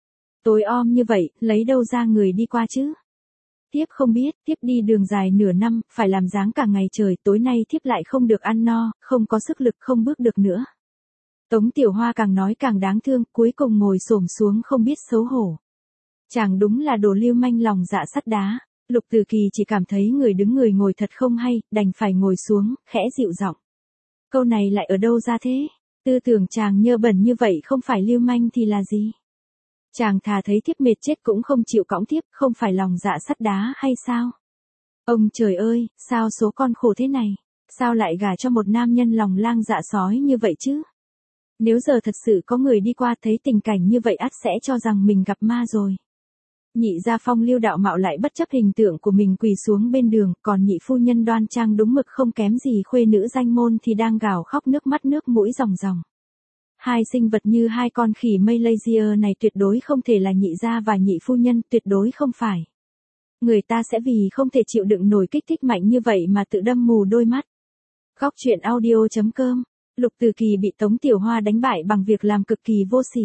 Tối om như vậy, lấy đâu ra người đi qua chứ? Thiếp không biết, thiếp đi đường dài nửa năm, phải làm dáng cả ngày trời, tối nay thiếp lại không được ăn no, không có sức lực không bước được nữa. Tống Tiểu Hoa càng nói càng đáng thương, cuối cùng ngồi xổm xuống không biết xấu hổ. Chàng đúng là đồ lưu manh lòng dạ sắt đá. Lục Từ Kỳ chỉ cảm thấy người đứng người ngồi thật không hay, đành phải ngồi xuống, khẽ dịu giọng. Câu này lại ở đâu ra thế? Tư tưởng chàng nhơ bẩn như vậy không phải lưu manh thì là gì? Chàng thà thấy thiếp mệt chết cũng không chịu cõng thiếp, không phải lòng dạ sắt đá hay sao? Ông trời ơi, sao số con khổ thế này? Sao lại gả cho một nam nhân lòng lang dạ sói như vậy chứ? Nếu giờ thật sự có người đi qua thấy tình cảnh như vậy ắt sẽ cho rằng mình gặp ma rồi. Nhị gia phong lưu đạo mạo lại bất chấp hình tượng của mình quỳ xuống bên đường, còn nhị phu nhân đoan trang đúng mực không kém gì khuê nữ danh môn thì đang gào khóc nước mắt nước mũi ròng ròng. Hai sinh vật như hai con khỉ Malaysia này tuyệt đối không thể là nhị gia và nhị phu nhân, tuyệt đối không phải. Người ta sẽ vì không thể chịu đựng nổi kích thích mạnh như vậy mà tự đâm mù đôi mắt. Góc truyện audio chấm com. Lục Từ Kỳ bị Tống Tiểu Hoa đánh bại bằng việc làm cực kỳ vô sỉ.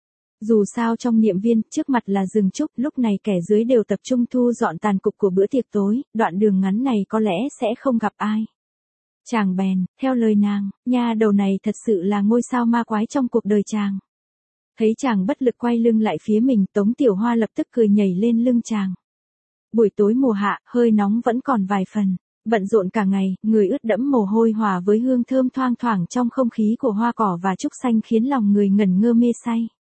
Dù sao trong niệm viên, trước mặt là rừng trúc, lúc này kẻ dưới đều tập trung thu dọn tàn cục của bữa tiệc tối, đoạn đường ngắn này có lẽ sẽ không gặp ai. Chàng bèn, theo lời nàng, nha đầu này thật sự là ngôi sao ma quái trong cuộc đời chàng. Thấy chàng bất lực quay lưng lại phía mình, Tống Tiểu Hoa lập tức cười nhảy lên lưng chàng. Buổi tối mùa hạ, hơi nóng vẫn còn vài phần. Bận rộn cả ngày, người ướt đẫm mồ hôi hòa với hương thơm thoang thoảng trong không khí của hoa cỏ và trúc xanh khiến lòng người ngẩn ngơ mê say.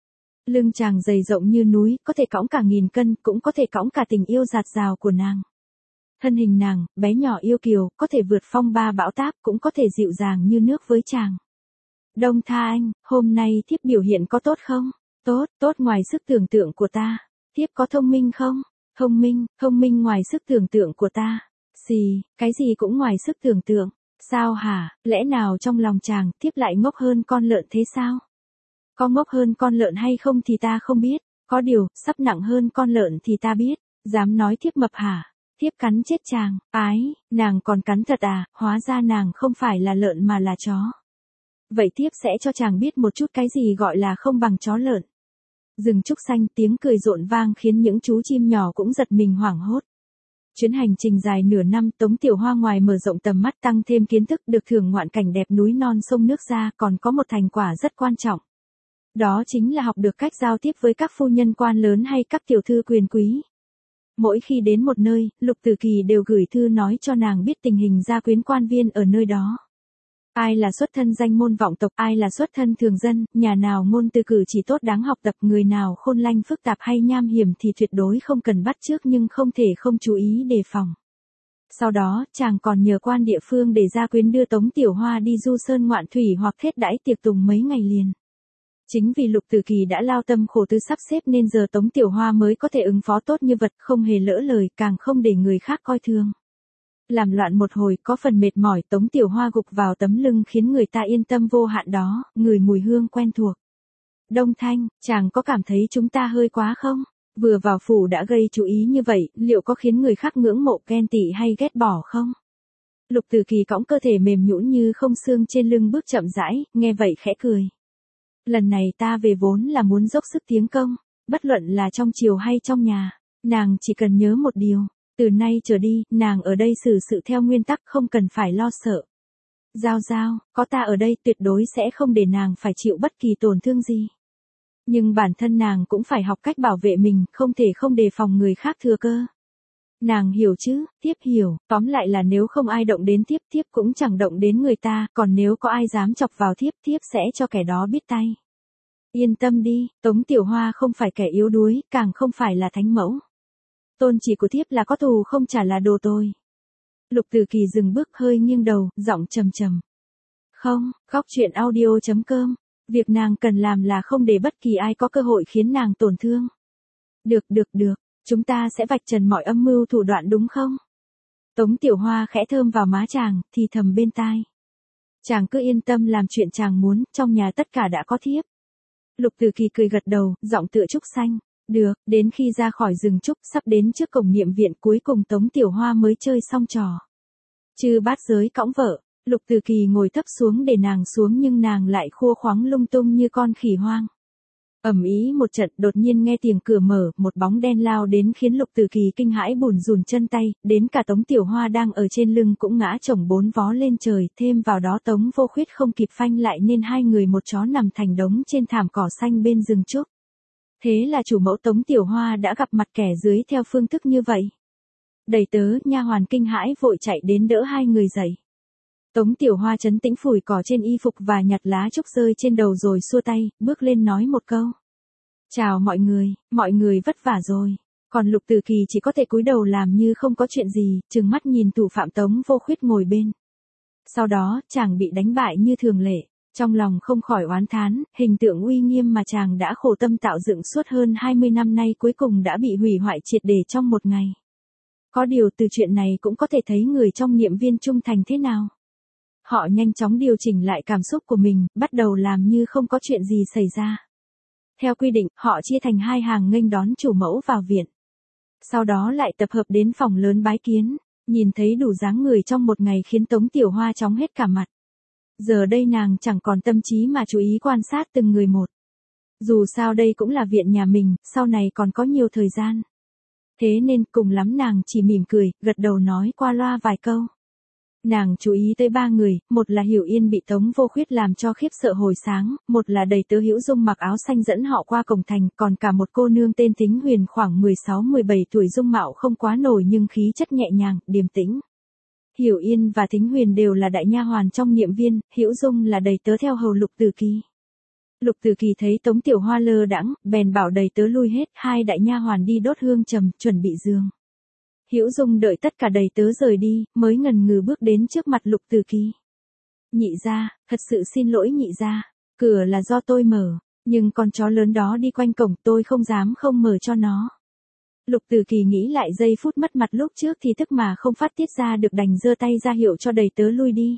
Lưng chàng dày rộng như núi, có thể cõng cả nghìn cân, cũng có thể cõng cả tình yêu dạt dào của nàng. Thân hình nàng, bé nhỏ yêu kiều, có thể vượt phong ba bão táp, cũng có thể dịu dàng như nước với chàng. Đông Tha Anh, hôm nay thiếp biểu hiện có tốt không? Tốt, tốt ngoài sức tưởng tượng của ta. Thiếp có thông minh không? Thông minh, thông minh ngoài sức tưởng tượng của ta. Xì, cái gì cũng ngoài sức tưởng tượng. Sao hả, lẽ nào trong lòng chàng thiếp lại ngốc hơn con lợn thế sao? Có ngốc hơn con lợn hay không thì ta không biết, có điều, sắp nặng hơn con lợn thì ta biết, dám nói thiếp mập hả? Thiếp cắn chết chàng, ái, nàng còn cắn thật à, hóa ra nàng không phải là lợn mà là chó. Vậy thiếp sẽ cho chàng biết một chút cái gì gọi là không bằng chó lợn. Rừng trúc xanh tiếng cười rộn vang khiến những chú chim nhỏ cũng giật mình hoảng hốt. Chuyến hành trình dài nửa năm, Tống Tiểu Hoa ngoài mở rộng tầm mắt tăng thêm kiến thức được thưởng ngoạn cảnh đẹp núi non sông nước ra còn có một thành quả rất quan trọng. Đó chính là học được cách giao tiếp với các phu nhân quan lớn hay các tiểu thư quyền quý. Mỗi khi đến một nơi, Lục Từ Kỳ đều gửi thư nói cho nàng biết tình hình gia quyến quan viên ở nơi đó. Ai là xuất thân danh môn vọng tộc, ai là xuất thân thường dân, nhà nào ngôn từ cử chỉ tốt đáng học tập, người nào khôn lanh phức tạp hay nham hiểm thì tuyệt đối không cần bắt chước nhưng không thể không chú ý đề phòng. Sau đó, chàng còn nhờ quan địa phương để gia quyến đưa Tống Tiểu Hoa đi du sơn ngoạn thủy hoặc thết đãi tiệc tùng mấy ngày liền. Chính vì Lục Từ Kỳ đã lao tâm khổ tứ sắp xếp nên giờ Tống Tiểu Hoa mới có thể ứng phó tốt như vật, không hề lỡ lời, càng không để người khác coi thường. Làm loạn một hồi, có phần mệt mỏi, Tống Tiểu Hoa gục vào tấm lưng khiến người ta yên tâm vô hạn đó, ngửi mùi hương quen thuộc. Đông Thanh, chàng có cảm thấy chúng ta hơi quá không? Vừa vào phủ đã gây chú ý như vậy, liệu có khiến người khác ngưỡng mộ ghen tị hay ghét bỏ không? Lục Từ Kỳ cõng cơ thể mềm nhũn như không xương trên lưng bước chậm rãi, nghe vậy khẽ cười. Lần này ta về vốn là muốn dốc sức tiến công, bất luận là trong triều hay trong nhà, nàng chỉ cần nhớ một điều, từ nay trở đi, nàng ở đây xử sự theo nguyên tắc không cần phải lo sợ. Giao giao, có ta ở đây tuyệt đối sẽ không để nàng phải chịu bất kỳ tổn thương gì. Nhưng bản thân nàng cũng phải học cách bảo vệ mình, không thể không đề phòng người khác thừa cơ. Nàng hiểu chứ, Thiếp hiểu, tóm lại là nếu không ai động đến Thiếp, Thiếp cũng chẳng động đến người ta, còn nếu có ai dám chọc vào Thiếp, Thiếp sẽ cho kẻ đó biết tay. Yên tâm đi, Tống Tiểu Hoa không phải kẻ yếu đuối, càng không phải là thánh mẫu. Tôn chỉ của Thiếp là có thù không trả là đồ tôi. Lục Từ Kỳ dừng bước hơi nghiêng đầu, giọng trầm trầm. Không, góc truyện audio chấm com. Việc nàng cần làm là không để bất kỳ ai có cơ hội khiến nàng tổn thương. Được được được, chúng ta sẽ vạch trần mọi âm mưu thủ đoạn đúng không? Tống Tiểu Hoa khẽ thơm vào má chàng, thì thầm bên tai. Chàng cứ yên tâm làm chuyện chàng muốn, trong nhà tất cả đã có Thiếp. Lục Từ Kỳ cười gật đầu, giọng tựa trúc xanh. Được, đến khi ra khỏi rừng trúc sắp đến trước cổng niệm viện cuối cùng Tống Tiểu Hoa mới chơi xong trò. Chư bát giới cõng vợ, Lục Từ Kỳ ngồi thấp xuống để nàng xuống nhưng nàng lại khua khoắng lung tung như con khỉ hoang. Ầm ĩ một trận đột nhiên nghe tiếng cửa mở, một bóng đen lao đến khiến Lục Từ Kỳ kinh hãi bủn rủn chân tay, đến cả Tống Tiểu Hoa đang ở trên lưng cũng ngã chồng bốn vó lên trời, thêm vào đó Tống Vô Khuyết không kịp phanh lại nên hai người một chó nằm thành đống trên thảm cỏ xanh bên rừng trúc. Thế là chủ mẫu Tống Tiểu Hoa đã gặp mặt kẻ dưới theo phương thức như vậy. Đầy tớ, nha hoàn kinh hãi vội chạy đến đỡ hai người dậy. Tống Tiểu Hoa trấn tĩnh phủi cỏ trên y phục và nhặt lá trúc rơi trên đầu rồi xua tay, bước lên nói một câu. Chào mọi người, mọi người vất vả rồi. Còn Lục Từ Kỳ chỉ có thể cúi đầu làm như không có chuyện gì, trừng mắt nhìn thủ phạm Tống Vô Khuyết ngồi bên. Sau đó, chàng bị đánh bại như thường lệ. Trong lòng không khỏi oán thán, hình tượng uy nghiêm mà chàng đã khổ tâm tạo dựng suốt hơn hai mươi năm nay cuối cùng đã bị hủy hoại triệt để trong một ngày. Có điều từ chuyện này cũng có thể thấy người trong niệm viên trung thành thế nào. Họ nhanh chóng điều chỉnh lại cảm xúc của mình, bắt đầu làm như không có chuyện gì xảy ra. Theo quy định, họ chia thành hai hàng nghênh đón chủ mẫu vào viện. Sau đó lại tập hợp đến phòng lớn bái kiến, nhìn thấy đủ dáng người trong một ngày khiến Tống Tiểu Hoa chóng hết cả mặt. Giờ đây nàng chẳng còn tâm trí mà chú ý quan sát từng người một. Dù sao đây cũng là viện nhà mình, sau này còn có nhiều thời gian. Thế nên cùng lắm nàng chỉ mỉm cười, gật đầu nói qua loa vài câu. Nàng chú ý tới ba người, một là Hiểu Yên bị Tống Vô Khuyết làm cho khiếp sợ hồi sáng, một là đầy tớ Hữu Dung mặc áo xanh dẫn họ qua cổng thành, còn cả một cô nương tên Thính Huyền khoảng mười sáu mười bảy tuổi dung mạo không quá nổi nhưng khí chất nhẹ nhàng, điềm tĩnh. Hiểu Yên và Thính Huyền đều là đại nha hoàn trong niệm viên, Hữu Dung là đầy tớ theo hầu Lục Từ Kỳ. Lục Từ Kỳ thấy Tống Tiểu Hoa lơ đãng, bèn bảo đầy tớ lui hết, hai đại nha hoàn đi đốt hương trầm, chuẩn bị giường. Hữu Dung đợi tất cả đầy tớ rời đi, mới ngần ngừ bước đến trước mặt Lục Từ Kỳ. Nhị gia, thật sự xin lỗi nhị gia, cửa là do tôi mở, nhưng con chó lớn đó đi quanh cổng tôi không dám không mở cho nó. Lục Từ Kỳ nghĩ lại giây phút mất mặt lúc trước thì tức mà không phát tiết ra được đành giơ tay ra hiệu cho đầy tớ lui đi.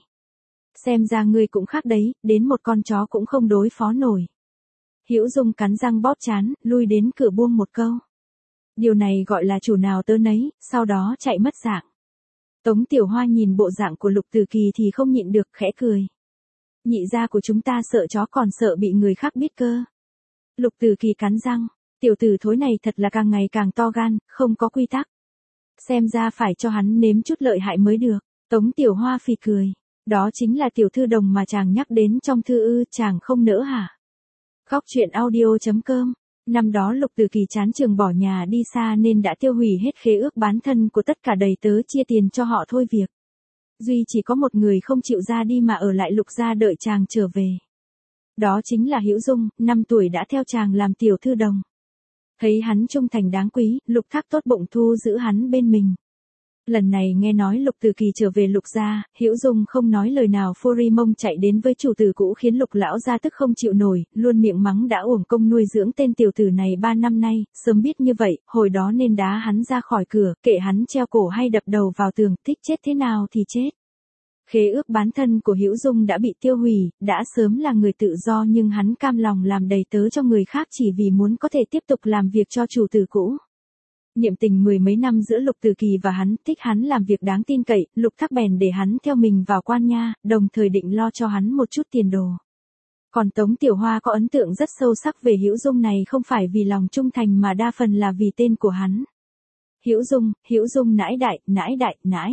Xem ra ngươi cũng khác đấy, đến một con chó cũng không đối phó nổi. Hữu Dung cắn răng bóp chán, lui đến cửa buông một câu. Điều này gọi là chủ nào tớ nấy, sau đó chạy mất dạng. Tống Tiểu Hoa nhìn bộ dạng của Lục Từ Kỳ thì không nhịn được khẽ cười. Nhị gia của chúng ta sợ chó còn sợ bị người khác biết cơ. Lục Từ Kỳ cắn răng, tiểu tử thối này thật là càng ngày càng to gan, không có quy tắc. Xem ra phải cho hắn nếm chút lợi hại mới được. Tống Tiểu Hoa phì cười. Đó chính là tiểu thư đồng mà chàng nhắc đến trong thư ư, chàng không nỡ hả? Khóc chuyện audio chấm com. Năm đó Lục Từ Kỳ chán trường bỏ nhà đi xa nên đã tiêu hủy hết khế ước bán thân của tất cả đầy tớ chia tiền cho họ thôi việc. Duy chỉ có một người không chịu ra đi mà ở lại Lục gia đợi chàng trở về. Đó chính là Hữu Dung, năm tuổi đã theo chàng làm tiểu thư đồng. Thấy hắn trung thành đáng quý, Lục Thác tốt bụng thu giữ hắn bên mình. Lần này nghe nói Lục Từ Kỳ trở về Lục gia, Hữu Dung không nói lời nào phô ri mông chạy đến với chủ tử cũ khiến Lục lão gia tức không chịu nổi, luôn miệng mắng đã uổng công nuôi dưỡng tên tiểu tử này ba năm nay, sớm biết như vậy, hồi đó nên đá hắn ra khỏi cửa, kệ hắn treo cổ hay đập đầu vào tường, thích chết thế nào thì chết. Khế ước bán thân của Hữu Dung đã bị tiêu hủy, đã sớm là người tự do nhưng hắn cam lòng làm đầy tớ cho người khác chỉ vì muốn có thể tiếp tục làm việc cho chủ tử cũ. Niệm tình mười mấy năm giữa Lục Từ Kỳ và hắn, thích hắn làm việc đáng tin cậy, Lục Thác bèn để hắn theo mình vào quan nha, đồng thời định lo cho hắn một chút tiền đồ. Còn Tống Tiểu Hoa có ấn tượng rất sâu sắc về Hữu Dung này không phải vì lòng trung thành mà đa phần là vì tên của hắn. Hữu Dung, Hữu Dung nãi đại, nãi đại, nãi.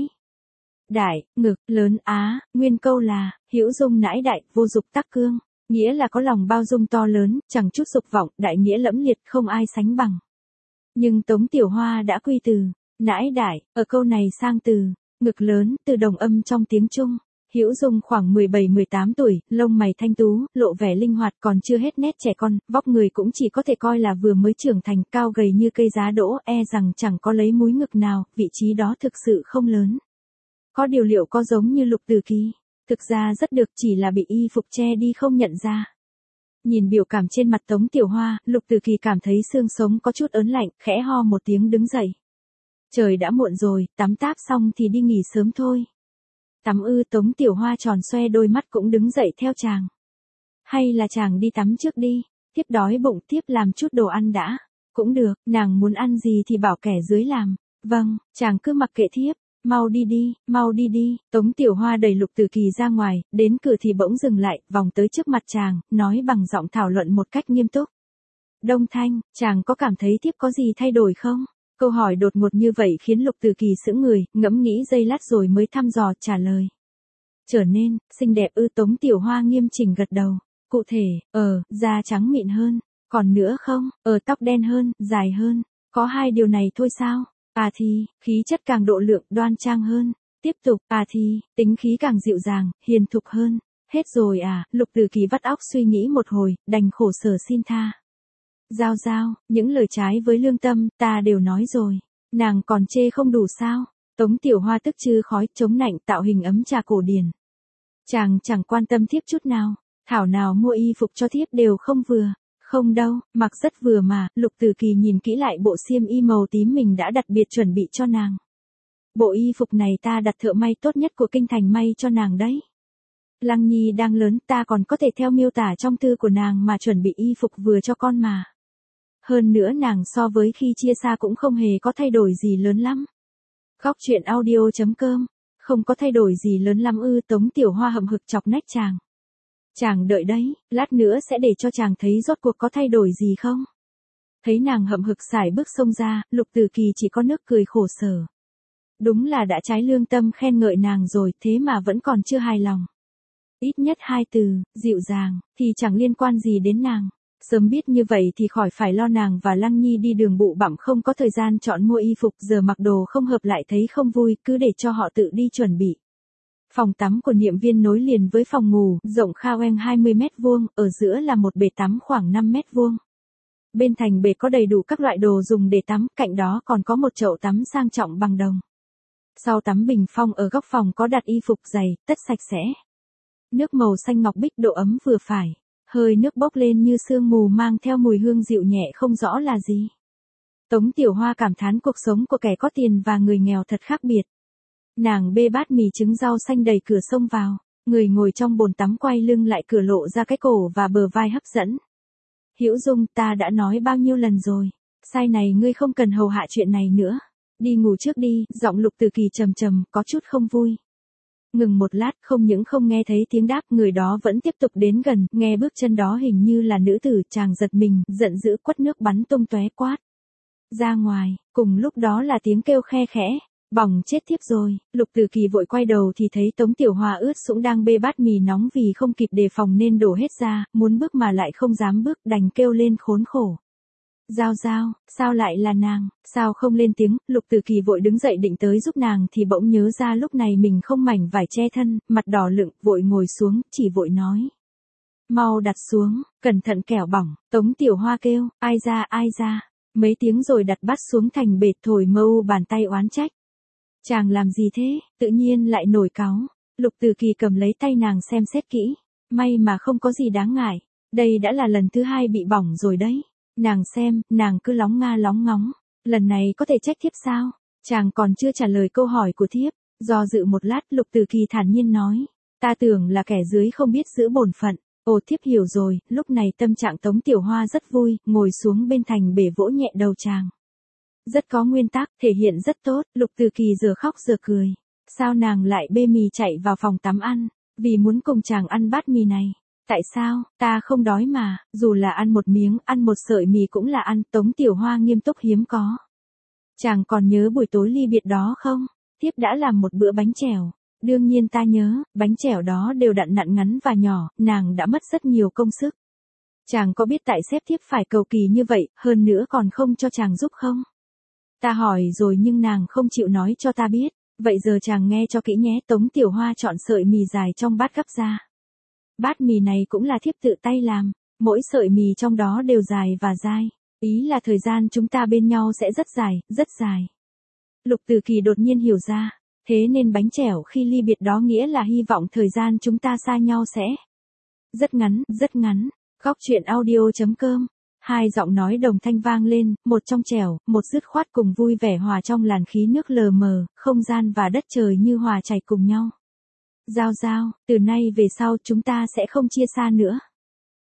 Đại, ngực, lớn, á, nguyên câu là, Hữu Dung nãi đại, vô dục tắc cương, nghĩa là có lòng bao dung to lớn, chẳng chút dục vọng, đại nghĩa lẫm liệt không ai sánh bằng. Nhưng Tống Tiểu Hoa đã quy từ, nãi đại, ở câu này sang từ, ngực lớn, từ đồng âm trong tiếng Trung. Hữu Dung khoảng mười bảy mười tám tuổi, lông mày thanh tú, lộ vẻ linh hoạt còn chưa hết nét trẻ con, vóc người cũng chỉ có thể coi là vừa mới trưởng thành, cao gầy như cây giá đỗ, e rằng chẳng có lấy múi ngực nào, vị trí đó thực sự không lớn. Có điều liệu có giống như Lục Từ Kỳ? Thực ra rất được, chỉ là bị y phục che đi không nhận ra. Nhìn biểu cảm trên mặt Tống Tiểu Hoa, Lục Từ Kỳ cảm thấy xương sống có chút ớn lạnh, khẽ ho một tiếng đứng dậy. Trời đã muộn rồi, tắm táp xong thì đi nghỉ sớm thôi. Tắm ư? Tống Tiểu Hoa tròn xoe đôi mắt cũng đứng dậy theo chàng. Hay là chàng đi tắm trước đi, tiếp đói bụng tiếp làm chút đồ ăn đã. Cũng được, nàng muốn ăn gì thì bảo kẻ dưới làm. Vâng, chàng cứ mặc kệ thiếp. Mau đi đi, mau đi đi. Tống Tiểu Hoa đẩy Lục Tử Kỳ ra ngoài, đến cửa thì bỗng dừng lại, vòng tới trước mặt chàng, nói bằng giọng thảo luận một cách nghiêm túc. Đông Thanh, chàng có cảm thấy thiếp có gì thay đổi không? Câu hỏi đột ngột như vậy khiến Lục Tử Kỳ sững người, ngẫm nghĩ giây lát rồi mới thăm dò trả lời. Trở nên, xinh đẹp ư? Tống Tiểu Hoa nghiêm chỉnh gật đầu. Cụ thể, ờ, da trắng mịn hơn. Còn nữa không? Ờ, tóc đen hơn, dài hơn. Có hai điều này thôi sao? À thì, khí chất càng độ lượng, đoan trang hơn. Tiếp tục, à thì, tính khí càng dịu dàng, hiền thục hơn. Hết rồi à? Lục Tử Kỳ vắt óc suy nghĩ một hồi, đành khổ sở xin tha. Giao Giao, những lời trái với lương tâm, ta đều nói rồi. Nàng còn chê không đủ sao? Tống Tiểu Hoa tức chư khói, chống nạnh tạo hình ấm trà cổ điển. Chàng chẳng quan tâm thiếp chút nào. Thảo nào mua y phục cho thiếp đều không vừa. Không đâu, mặc rất vừa mà. Lục Tử Kỳ nhìn kỹ lại bộ xiêm y màu tím mình đã đặc biệt chuẩn bị cho nàng. Bộ y phục này ta đặt thợ may tốt nhất của kinh thành may cho nàng đấy. Lăng Nhi đang lớn, ta còn có thể theo miêu tả trong thư của nàng mà chuẩn bị y phục vừa cho con mà. Hơn nữa nàng so với khi chia xa cũng không hề có thay đổi gì lớn lắm. Góc truyện audio chấm com, không có thay đổi gì lớn lắm ư? Tống Tiểu Hoa hậm hực chọc nách chàng. Chàng đợi đấy, lát nữa sẽ để cho chàng thấy rốt cuộc có thay đổi gì không? Thấy nàng hậm hực xài bước xông ra, Lục Tử Kỳ chỉ có nước cười khổ sở. Đúng là đã trái lương tâm khen ngợi nàng rồi, thế mà vẫn còn chưa hài lòng. Ít nhất hai từ, dịu dàng, thì chẳng liên quan gì đến nàng. Sớm biết như vậy thì khỏi phải lo nàng và Lăng Nhi đi đường bụ bặm không có thời gian chọn mua y phục, giờ mặc đồ không hợp lại thấy không vui, cứ để cho họ tự đi chuẩn bị. Phòng tắm của Niệm Viên nối liền với phòng ngủ, rộng khao eng hai mươi mét vuông, ở giữa là một bể tắm khoảng năm mét vuông. Bên thành bể có đầy đủ các loại đồ dùng để tắm, cạnh đó còn có một chậu tắm sang trọng bằng đồng. Sau tắm bình phong ở góc phòng có đặt y phục giày, tất sạch sẽ. Nước màu xanh ngọc bích, độ ấm vừa phải. Hơi nước bốc lên như sương mù mang theo mùi hương dịu nhẹ không rõ là gì. Tống Tiểu Hoa cảm thán cuộc sống của kẻ có tiền và người nghèo thật khác biệt. Nàng bê bát mì trứng rau xanh đầy cửa xông vào, người ngồi trong bồn tắm quay lưng lại cửa lộ ra cái cổ và bờ vai hấp dẫn. Hữu Dung, ta đã nói bao nhiêu lần rồi, sai này ngươi không cần hầu hạ chuyện này nữa. Đi ngủ trước đi, giọng Lục Tử Kỳ trầm trầm, có chút không vui. Ngừng một lát, không những không nghe thấy tiếng đáp, người đó vẫn tiếp tục đến gần, nghe bước chân đó hình như là nữ tử, chàng giật mình, giận dữ quất nước bắn tung tóe quát. Ra ngoài, cùng lúc đó là tiếng kêu khe khẽ. Bỏng chết thiếp rồi. Lục Tử Kỳ vội quay đầu thì thấy Tống Tiểu Hoa ướt sũng đang bê bát mì nóng vì không kịp đề phòng nên đổ hết ra, muốn bước mà lại không dám bước, đành kêu lên khốn khổ. Giao Giao, sao lại là nàng? Sao không lên tiếng? Lục Tử Kỳ vội đứng dậy định tới giúp nàng thì bỗng nhớ ra lúc này mình không mảnh vải che thân, mặt đỏ lựng, vội ngồi xuống, chỉ vội nói. Mau đặt xuống, cẩn thận kẻo bỏng. Tống Tiểu Hoa kêu, ai ra ai ra. Mấy tiếng rồi đặt bát xuống thành bệt, thổi mâu bàn tay oán trách. Chàng làm gì thế? Tự nhiên lại nổi cáu. Lục Tử Kỳ cầm lấy tay nàng xem xét kỹ. May mà không có gì đáng ngại. Đây đã là lần thứ hai bị bỏng rồi đấy. Nàng xem, nàng cứ lóng nga lóng ngóng. Lần này có thể trách thiếp sao? Chàng còn chưa trả lời câu hỏi của thiếp. Do dự một lát, Lục Tử Kỳ thản nhiên nói. Ta tưởng là kẻ dưới không biết giữ bổn phận. Ồ, thiếp hiểu rồi. Lúc này tâm trạng Tống Tiểu Hoa rất vui, ngồi xuống bên thành bể vỗ nhẹ đầu chàng. Rất có nguyên tắc, thể hiện rất tốt. Lục Tử Kỳ giờ khóc giờ cười. Sao nàng lại bê mì chạy vào phòng tắm ăn? Vì muốn cùng chàng ăn bát mì này. Tại sao? Ta không đói mà. Dù là ăn một miếng, ăn một sợi mì cũng là ăn. Tống Tiểu Hoa nghiêm túc hiếm có. Chàng còn nhớ buổi tối ly biệt đó không? Thiếp đã làm một bữa bánh chèo. Đương nhiên ta nhớ, bánh chèo đó đều đặn nặn ngắn và nhỏ, nàng đã mất rất nhiều công sức. Chàng có biết tại sếp thiếp phải cầu kỳ như vậy, hơn nữa còn không cho chàng giúp không? Ta hỏi rồi nhưng nàng không chịu nói cho ta biết. Vậy giờ chàng nghe cho kỹ nhé. Tống Tiểu Hoa chọn sợi mì dài trong bát gấp ra. Bát mì này cũng là thiếp tự tay làm. Mỗi sợi mì trong đó đều dài và dai. Ý là thời gian chúng ta bên nhau sẽ rất dài, rất dài. Lục Tử Kỳ đột nhiên hiểu ra. Thế nên bánh chèo khi ly biệt đó nghĩa là hy vọng thời gian chúng ta xa nhau sẽ rất ngắn, rất ngắn. Góc truyện audio chấm com. Hai giọng nói đồng thanh vang lên, một trong trẻo, một dứt khoát cùng vui vẻ hòa trong làn khí nước lờ mờ, không gian và đất trời như hòa chảy cùng nhau. Giao Giao, từ nay về sau chúng ta sẽ không chia xa nữa.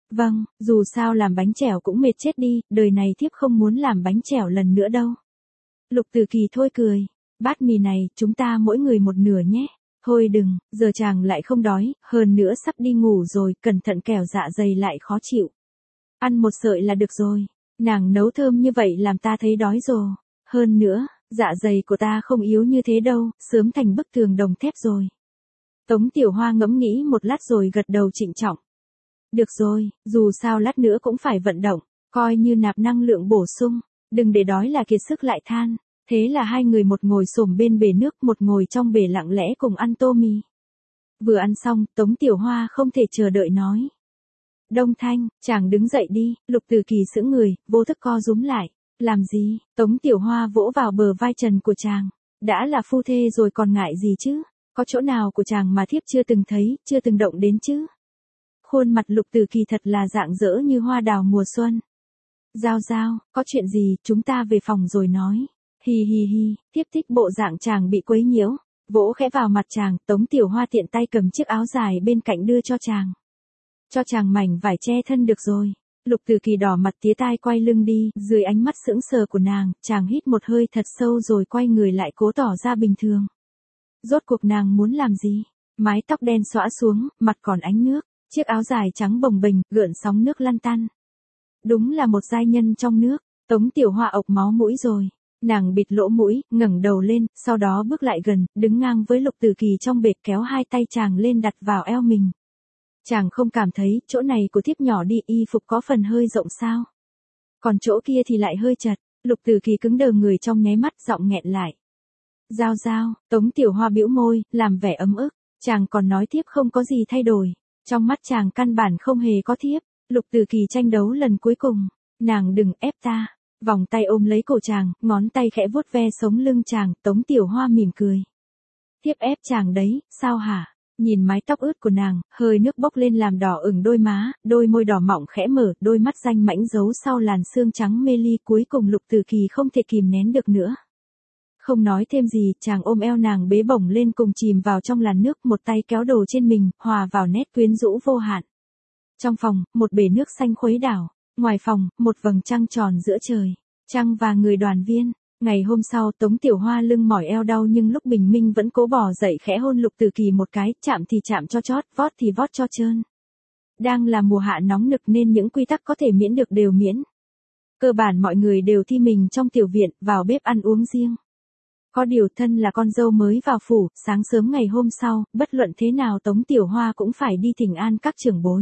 Vâng, dù sao làm bánh chèo cũng mệt chết đi, đời này thiếp không muốn làm bánh chèo lần nữa đâu. Lục Tử Kỳ thôi cười. Bát mì này, chúng ta mỗi người một nửa nhé. Thôi đừng, giờ chàng lại không đói, hơn nữa sắp đi ngủ rồi, cẩn thận kẻo dạ dày lại khó chịu. Ăn một sợi là được rồi. Nàng nấu thơm như vậy làm ta thấy đói rồi. Hơn nữa, dạ dày của ta không yếu như thế đâu, sớm thành bức tường đồng thép rồi. Tống Tiểu Hoa ngẫm nghĩ một lát rồi gật đầu trịnh trọng. Được rồi, dù sao lát nữa cũng phải vận động, coi như nạp năng lượng bổ sung, đừng để đói là kiệt sức lại than. Thế là hai người một ngồi xổm bên bể nước, một ngồi trong bể lặng lẽ cùng ăn tô mì. Vừa ăn xong, Tống Tiểu Hoa không thể chờ đợi nói. Đông Thanh, chàng đứng dậy đi. Lục Tử Kỳ sững người, vô thức co rúm lại. Làm gì? Tống Tiểu Hoa vỗ vào bờ vai trần của chàng. Đã là phu thê rồi còn ngại gì chứ? Có chỗ nào của chàng mà thiếp chưa từng thấy, chưa từng động đến chứ? Khuôn mặt Lục Tử Kỳ thật là rạng rỡ như hoa đào mùa xuân. Giao giao, có chuyện gì, chúng ta về phòng rồi nói. Hi hi hi, tiếp thích bộ dạng chàng bị quấy nhiễu. Vỗ khẽ vào mặt chàng, Tống Tiểu Hoa tiện tay cầm chiếc áo dài bên cạnh đưa cho chàng. Cho chàng mảnh vải che thân được rồi. Lục Tử Kỳ đỏ mặt tía tai quay lưng đi, dưới ánh mắt sững sờ của nàng, chàng hít một hơi thật sâu rồi quay người lại cố tỏ ra bình thường. Rốt cuộc nàng muốn làm gì? Mái tóc đen xõa xuống, mặt còn ánh nước, chiếc áo dài trắng bồng bềnh, gợn sóng nước lăn tăn. Đúng là một giai nhân trong nước. Tống Tiểu Hoa ộc máu mũi rồi. Nàng bịt lỗ mũi, ngẩng đầu lên, sau đó bước lại gần, đứng ngang với Lục Tử Kỳ trong bệt, kéo hai tay chàng lên đặt vào eo mình. Chàng không cảm thấy chỗ này của thiếp nhỏ đi, y phục có phần hơi rộng sao? Còn chỗ kia thì lại hơi chật. Lục Tử Kỳ cứng đờ người trong nháy mắt, giọng nghẹn lại. Giao giao, Tống Tiểu Hoa bĩu môi, làm vẻ ấm ức. Chàng còn nói thiếp không có gì thay đổi. Trong mắt chàng căn bản không hề có thiếp. Lục Tử Kỳ tranh đấu lần cuối cùng. Nàng đừng ép ta. Vòng tay ôm lấy cổ chàng, ngón tay khẽ vuốt ve sống lưng chàng, Tống Tiểu Hoa mỉm cười. Thiếp ép chàng đấy, sao hả? Nhìn mái tóc ướt của nàng, hơi nước bốc lên làm đỏ ửng đôi má, đôi môi đỏ mọng khẽ mở, đôi mắt danh mãnh giấu sau làn sương trắng mê ly, cuối cùng Lục Tử Kỳ không thể kìm nén được nữa. Không nói thêm gì, chàng ôm eo nàng bế bổng lên cùng chìm vào trong làn nước, một tay kéo đồ trên mình, hòa vào nét quyến rũ vô hạn. Trong phòng, một bể nước xanh khuấy đảo. Ngoài phòng, một vầng trăng tròn giữa trời. Trăng và người đoàn viên. Ngày hôm sau, Tống Tiểu Hoa lưng mỏi eo đau nhưng lúc bình minh vẫn cố bò dậy khẽ hôn Lục Tử Kỳ một cái, chạm thì chạm cho chót, vót thì vót cho trơn. Đang là mùa hạ nóng nực nên những quy tắc có thể miễn được đều miễn. Cơ bản mọi người đều thi mình trong tiểu viện, vào bếp ăn uống riêng. Có điều thân là con dâu mới vào phủ, sáng sớm ngày hôm sau, bất luận thế nào Tống Tiểu Hoa cũng phải đi thỉnh an các trưởng bối.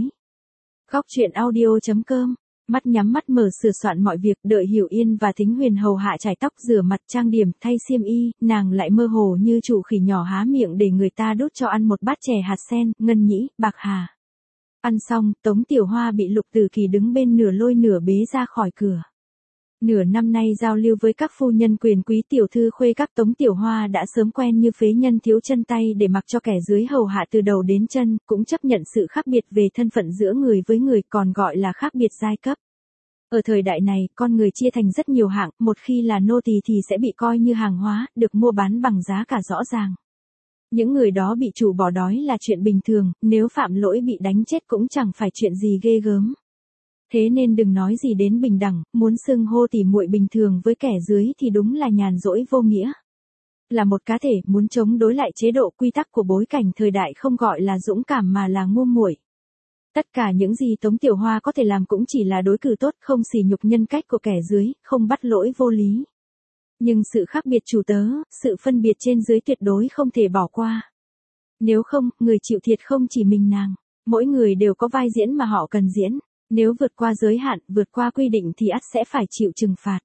Góc truyện audio chấm com. Mắt nhắm mắt mở sửa soạn mọi việc, đợi Hiểu Yên và Thính Huyền hầu hạ chải tóc, rửa mặt, trang điểm, thay xiêm y, nàng lại mơ hồ như chủ khỉ nhỏ há miệng để người ta đút cho ăn một bát chè hạt sen, ngân nhĩ, bạc hà. Ăn xong, Tống Tiểu Hoa bị Lục Tử Kỳ đứng bên nửa lôi nửa bế ra khỏi cửa. Nửa năm nay giao lưu với các phu nhân quyền quý tiểu thư khuê các, Tống Tiểu Hoa đã sớm quen như phế nhân thiếu chân tay để mặc cho kẻ dưới hầu hạ từ đầu đến chân, cũng chấp nhận sự khác biệt về thân phận giữa người với người, còn gọi là khác biệt giai cấp. Ở thời đại này, con người chia thành rất nhiều hạng, một khi là nô tỳ thì sẽ bị coi như hàng hóa, được mua bán bằng giá cả rõ ràng. Những người đó bị chủ bỏ đói là chuyện bình thường, nếu phạm lỗi bị đánh chết cũng chẳng phải chuyện gì ghê gớm. Thế nên đừng nói gì đến bình đẳng, muốn xưng hô tỉ muội bình thường với kẻ dưới thì đúng là nhàn rỗi vô nghĩa. Là một cá thể muốn chống đối lại chế độ quy tắc của bối cảnh thời đại không gọi là dũng cảm mà là ngu muội. Tất cả những gì Tống Tiểu Hoa có thể làm cũng chỉ là đối cử tốt, không sỉ nhục nhân cách của kẻ dưới, không bắt lỗi vô lý. Nhưng sự khác biệt chủ tớ, sự phân biệt trên dưới tuyệt đối không thể bỏ qua. Nếu không, người chịu thiệt không chỉ mình nàng. Mỗi người đều có vai diễn mà họ cần diễn. Nếu vượt qua giới hạn, vượt qua quy định thì ắt sẽ phải chịu trừng phạt.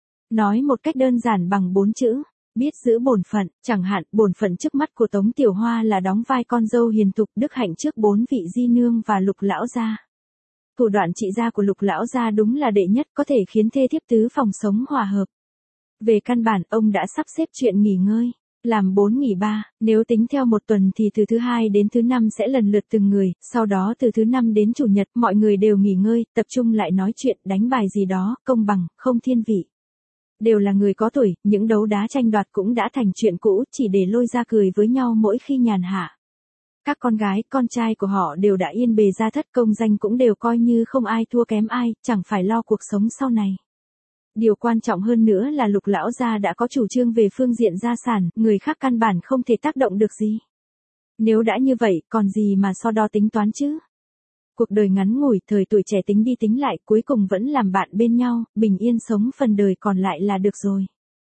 Nói một cách đơn giản bằng bốn chữ, biết giữ bổn phận, chẳng hạn, bổn phận trước mắt của Tống Tiểu Hoa là đóng vai con dâu hiền thục đức hạnh trước bốn vị di nương và Lục lão gia. Thủ đoạn trị gia của Lục lão gia đúng là đệ nhất, có thể khiến thê thiếp tứ phòng sống hòa hợp. Về căn bản, ông đã sắp xếp chuyện nghỉ ngơi, làm bốn nghỉ ba, nếu tính theo một tuần thì từ thứ hai đến thứ năm sẽ lần lượt từng người, sau đó từ thứ năm đến chủ nhật mọi người đều nghỉ ngơi, tập trung lại nói chuyện, đánh bài gì đó, công bằng, không thiên vị. Đều là người có tuổi, những đấu đá tranh đoạt cũng đã thành chuyện cũ, chỉ để lôi ra cười với nhau mỗi khi nhàn hạ. Các con gái, con trai của họ đều đã yên bề gia thất, công danh cũng đều coi như không ai thua kém ai, chẳng phải lo cuộc sống sau này. Điều quan trọng hơn nữa là Lục lão gia đã có chủ trương về phương diện gia sản, người khác căn bản không thể tác động được gì. Nếu đã như vậy, còn gì mà so đo tính toán chứ? Cuộc đời ngắn ngủi, thời tuổi trẻ tính đi tính lại, cuối cùng vẫn làm bạn bên nhau, bình yên sống phần đời còn lại là được rồi.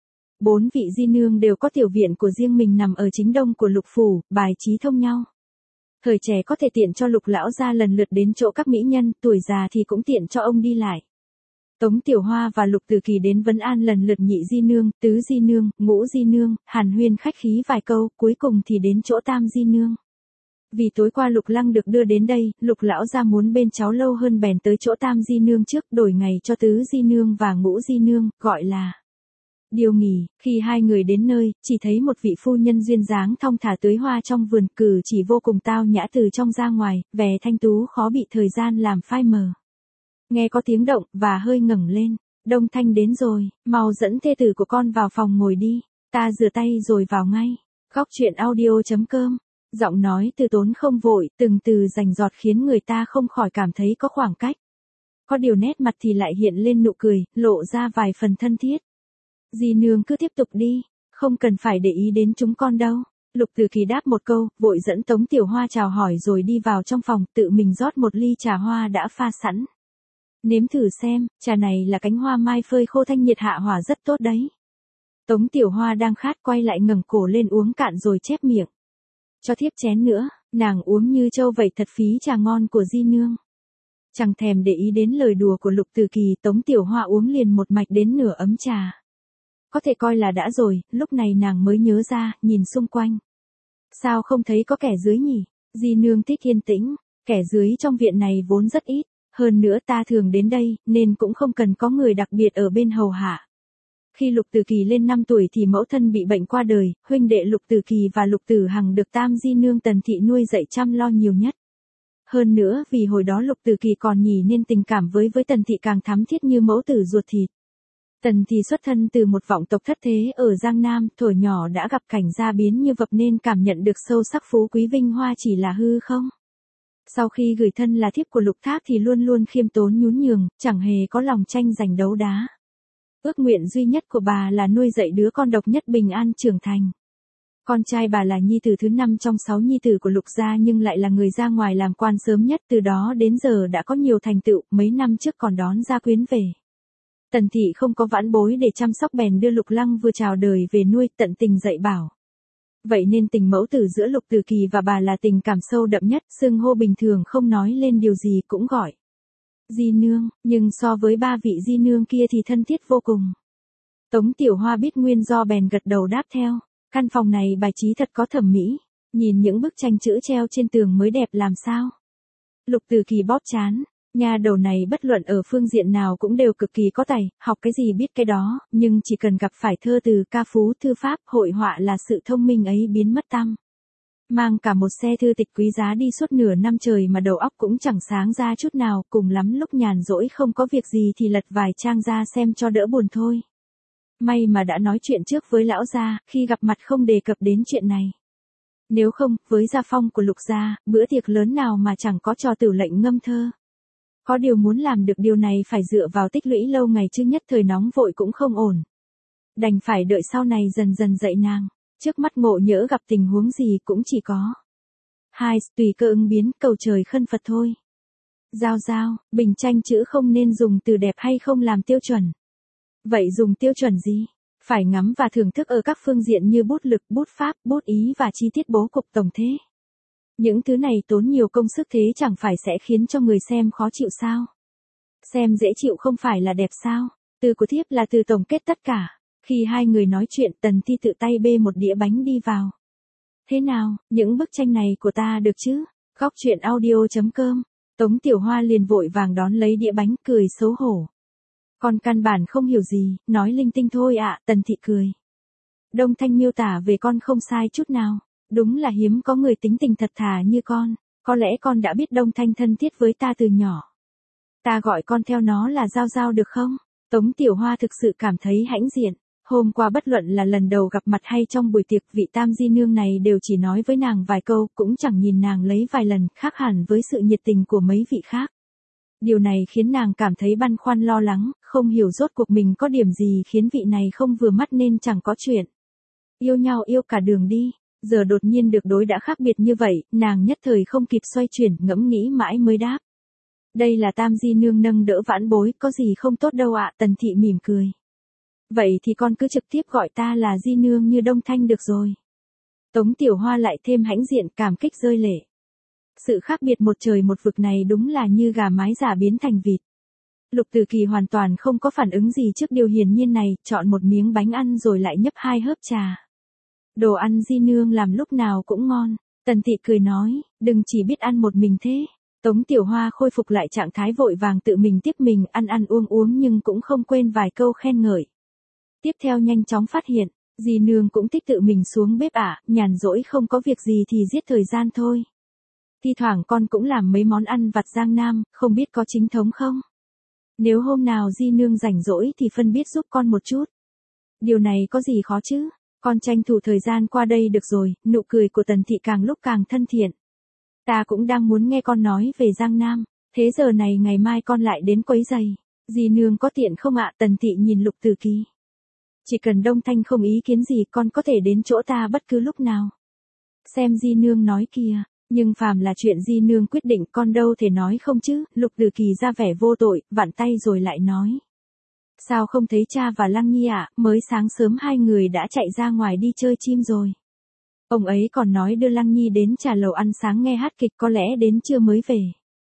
Bốn vị di nương đều có tiểu viện của riêng mình nằm ở chính đông của Lục phủ, bài trí thông nhau. Thời trẻ có thể tiện cho Lục lão gia lần lượt đến chỗ các mỹ nhân, tuổi già thì cũng tiện cho ông đi lại. Tống Tiểu Hoa và Lục Tử Kỳ đến vấn an lần lượt nhị di nương, tứ di nương, ngũ di nương, hàn huyên khách khí vài câu, cuối cùng thì đến chỗ tam di nương. Vì tối qua Lục Lăng được đưa đến đây, Lục lão gia muốn bên cháu lâu hơn bèn tới chỗ tam di nương trước, đổi ngày cho tứ di nương và ngũ di nương, gọi là điều nghỉ. Khi hai người đến nơi, chỉ thấy một vị phu nhân duyên dáng thong thả tưới hoa trong vườn, cử chỉ vô cùng tao nhã từ trong ra ngoài, vẻ thanh tú khó bị thời gian làm phai mờ. Nghe có tiếng động, và hơi ngẩng lên. Đông Thanh đến rồi, mau dẫn thê tử của con vào phòng ngồi đi, ta rửa tay rồi vào ngay. Góc truyện audio.com. Giọng nói từ tốn không vội, từng từ rành giọt khiến người ta không khỏi cảm thấy có khoảng cách. Có điều nét mặt thì lại hiện lên nụ cười, lộ ra vài phần thân thiết. Dì nương cứ tiếp tục đi, không cần phải để ý đến chúng con đâu. Lục Tử Kỳ đáp một câu, vội dẫn Tống Tiểu Hoa chào hỏi rồi đi vào trong phòng, tự mình rót một ly trà hoa đã pha sẵn. Nếm thử xem, trà này là cánh hoa mai phơi khô thanh nhiệt hạ hỏa rất tốt đấy. Tống Tiểu Hoa đang khát quay lại ngẩng cổ lên uống cạn rồi chép miệng. Cho thiếp chén nữa, nàng uống như trâu vậy, thật phí trà ngon của di nương. Chẳng thèm để ý đến lời đùa của Lục Tử Kỳ, Tống Tiểu Hoa uống liền một mạch đến nửa ấm trà. Có thể coi là đã rồi, lúc này nàng mới nhớ ra, nhìn xung quanh. Sao không thấy có kẻ dưới nhỉ? Di nương thích yên tĩnh, kẻ dưới trong viện này vốn rất ít. Hơn nữa ta thường đến đây, nên cũng không cần có người đặc biệt ở bên hầu hạ. Khi Lục Tử Kỳ lên năm tuổi thì mẫu thân bị bệnh qua đời, huynh đệ Lục Tử Kỳ và Lục Tử Hằng được tam di nương Tần Thị nuôi dạy chăm lo nhiều nhất. Hơn nữa vì hồi đó Lục Tử Kỳ còn nhì nên tình cảm với với Tần Thị càng thắm thiết như mẫu tử ruột thịt. Tần Thị xuất thân từ một vọng tộc thất thế ở Giang Nam, thuở nhỏ đã gặp cảnh gia biến như vập nên cảm nhận được sâu sắc phú quý vinh hoa chỉ là hư không. Sau khi gửi thân là thiếp của Lục Thác thì luôn luôn khiêm tốn nhún nhường, chẳng hề có lòng tranh giành đấu đá. Ước nguyện duy nhất của bà là nuôi dạy đứa con độc nhất bình an trưởng thành. Con trai bà là nhi tử thứ năm trong sáu nhi tử của Lục gia nhưng lại là người ra ngoài làm quan sớm nhất, từ đó đến giờ đã có nhiều thành tựu, mấy năm trước còn đón gia quyến về. Tần Thị không có vãn bối để chăm sóc bèn đưa Lục Lăng vừa chào đời về nuôi, tận tình dạy bảo. Vậy nên tình mẫu tử giữa Lục Tử Kỳ và bà là tình cảm sâu đậm nhất, xưng hô bình thường không nói lên điều gì cũng gọi di nương, nhưng so với ba vị di nương kia thì thân thiết vô cùng. Tống Tiểu Hoa biết nguyên do bèn gật đầu đáp theo. Căn phòng này bài trí thật có thẩm mỹ, nhìn những bức tranh chữ treo trên tường mới đẹp làm sao. Lục Tử Kỳ bóp trán, nhà đầu này bất luận ở phương diện nào cũng đều cực kỳ có tài, học cái gì biết cái đó, nhưng chỉ cần gặp phải thơ từ, ca phú, thư pháp, hội họa là sự thông minh ấy biến mất tăm. Mang cả một xe thư tịch quý giá đi suốt nửa năm trời mà đầu óc cũng chẳng sáng ra chút nào, cùng lắm lúc nhàn rỗi không có việc gì thì lật vài trang ra xem cho đỡ buồn thôi. May mà đã nói chuyện trước với lão gia, khi gặp mặt không đề cập đến chuyện này. Nếu không, với gia phong của Lục gia, bữa tiệc lớn nào mà chẳng có trò tửu lệnh ngâm thơ. Có điều muốn làm được điều này phải dựa vào tích lũy lâu ngày chứ nhất thời nóng vội cũng không ổn. Đành phải đợi sau này dần dần dạy nàng. Trước mắt ngộ nhỡ gặp tình huống gì cũng chỉ có hai, tùy cơ ứng biến, cầu trời khân Phật thôi. Giao giao, bình tranh chữ không nên dùng từ đẹp hay không làm tiêu chuẩn. Vậy dùng tiêu chuẩn gì? Phải ngắm và thưởng thức ở các phương diện như bút lực, bút pháp, bút ý và chi tiết bố cục tổng thể. Những thứ này tốn nhiều công sức thế chẳng phải sẽ khiến cho người xem khó chịu sao? Xem dễ chịu không phải là đẹp sao? Từ của thiếp là từ tổng kết tất cả. Khi hai người nói chuyện, Tần Thi tự tay bê một đĩa bánh đi vào. Thế nào, những bức tranh này của ta được chứ? Góc truyện audio.com. Tống Tiểu Hoa liền vội vàng đón lấy đĩa bánh, cười xấu hổ. Con căn bản không hiểu gì, nói linh tinh thôi ạ, à, Tần Thị cười. Đông Thanh miêu tả về con không sai chút nào. Đúng là hiếm có người tính tình thật thà như con. Có lẽ con đã biết Đông Thanh thân thiết với ta từ nhỏ. Ta gọi con theo nó là Giao Giao được không? Tống Tiểu Hoa thực sự cảm thấy hãnh diện. Hôm qua bất luận là lần đầu gặp mặt hay trong buổi tiệc, vị Tam Di Nương này đều chỉ nói với nàng vài câu, cũng chẳng nhìn nàng lấy vài lần, khác hẳn với sự nhiệt tình của mấy vị khác. Điều này khiến nàng cảm thấy băn khoăn lo lắng, không hiểu rốt cuộc mình có điểm gì khiến vị này không vừa mắt nên chẳng có chuyện. Yêu nhau yêu cả đường đi, giờ đột nhiên được đối đã khác biệt như vậy, nàng nhất thời không kịp xoay chuyển, ngẫm nghĩ mãi mới đáp. Đây là Tam Di Nương nâng đỡ vãn bối, có gì không tốt đâu ạ. Tần Thị mỉm cười. Vậy thì con cứ trực tiếp gọi ta là Di Nương như Đông Thanh được rồi. Tống Tiểu Hoa lại thêm hãnh diện, cảm kích rơi lệ. Sự khác biệt một trời một vực này đúng là như gà mái giả biến thành vịt. Lục Tử Kỳ hoàn toàn không có phản ứng gì trước điều hiển nhiên này, chọn một miếng bánh ăn rồi lại nhấp hai hớp trà. Đồ ăn Di Nương làm lúc nào cũng ngon. Tần Thị cười nói, đừng chỉ biết ăn một mình thế. Tống Tiểu Hoa khôi phục lại trạng thái vội vàng tự mình tiếp mình ăn ăn uống uống nhưng cũng không quên vài câu khen ngợi. Tiếp theo nhanh chóng phát hiện, Di Nương cũng thích tự mình xuống bếp ạ, nhàn rỗi không có việc gì thì giết thời gian thôi. Thi thoảng con cũng làm mấy món ăn vặt Giang Nam, không biết có chính thống không? Nếu hôm nào Di Nương rảnh rỗi thì phân biết giúp con một chút. Điều này có gì khó chứ? Con tranh thủ thời gian qua đây được rồi. Nụ cười của Tần Thị càng lúc càng thân thiện. Ta cũng đang muốn nghe con nói về Giang Nam. Thế giờ này ngày mai con lại đến quấy giày. Di Nương có tiện không ạ? Tần Thị nhìn Lục Tử Kỳ. Chỉ cần Đông Thanh không ý kiến gì, con có thể đến chỗ ta bất cứ lúc nào. Xem Di Nương nói kìa. Nhưng phàm là chuyện Di Nương quyết định, con đâu thể nói không chứ. Lục Tử Kỳ ra vẻ vô tội, vặn tay rồi lại nói. Sao không thấy cha và Lăng Nhi ạ? Mới sáng sớm hai người đã chạy ra ngoài đi chơi chim rồi. Ông ấy còn nói đưa Lăng Nhi đến trà lầu ăn sáng nghe hát kịch, có lẽ đến trưa mới về.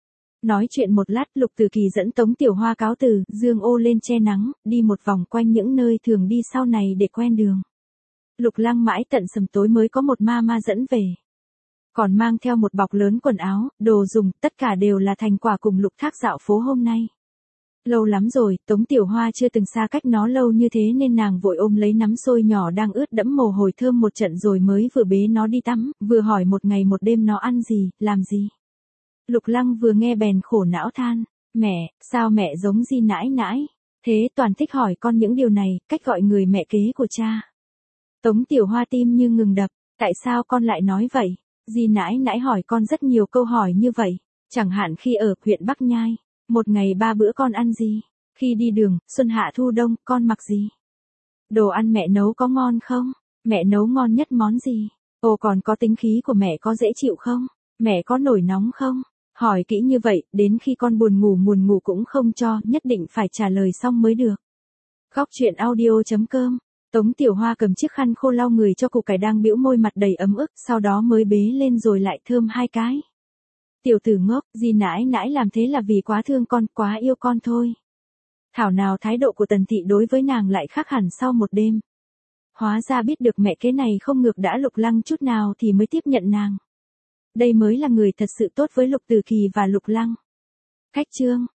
Nói chuyện một lát, Lục Tử Kỳ dẫn Tống Tiểu Hoa cáo từ, dương ô lên che nắng, đi một vòng quanh những nơi thường đi sau này để quen đường. Lục Lăng mãi tận sầm tối mới có một ma ma dẫn về. Còn mang theo một bọc lớn quần áo, đồ dùng, tất cả đều là thành quả cùng Lục Thác dạo phố hôm nay. Lâu lắm rồi, Tống Tiểu Hoa chưa từng xa cách nó lâu như thế nên nàng vội ôm lấy nắm xôi nhỏ đang ướt đẫm mồ hôi thơm một trận rồi mới vừa bế nó đi tắm, vừa hỏi một ngày một đêm nó ăn gì, làm gì. Lục Lăng vừa nghe bèn khổ não than, mẹ, sao mẹ giống Di nãi nãi, thế toàn thích hỏi con những điều này, cách gọi người mẹ kế của cha. Tống Tiểu Hoa tim như ngừng đập, tại sao con lại nói vậy? Di nãi nãi hỏi con rất nhiều câu hỏi như vậy, chẳng hạn khi ở huyện Bắc Nhai, một ngày ba bữa con ăn gì, khi đi đường, xuân hạ thu đông, con mặc gì. Đồ ăn mẹ nấu có ngon không? Mẹ nấu ngon nhất món gì? Ồ còn có tính khí của mẹ có dễ chịu không? Mẹ có nổi nóng không? Hỏi kỹ như vậy, đến khi con buồn ngủ buồn ngủ cũng không cho, nhất định phải trả lời xong mới được. Khóc chuyện audio chấm com. Tống Tiểu Hoa cầm chiếc khăn khô lau người cho củ cải đang bĩu môi mặt đầy ấm ức, sau đó mới bế lên rồi lại thơm hai cái. Tiểu tử ngốc, Di nãi nãi làm thế là vì quá thương con, quá yêu con thôi. Thảo nào thái độ của Tần Thị đối với nàng lại khác hẳn sau một đêm. Hóa ra biết được mẹ kế này không ngược đã Lục Lăng chút nào thì mới tiếp nhận nàng. Đây mới là người thật sự tốt với Lục Tử Kỳ và Lục Lăng. Khách chương.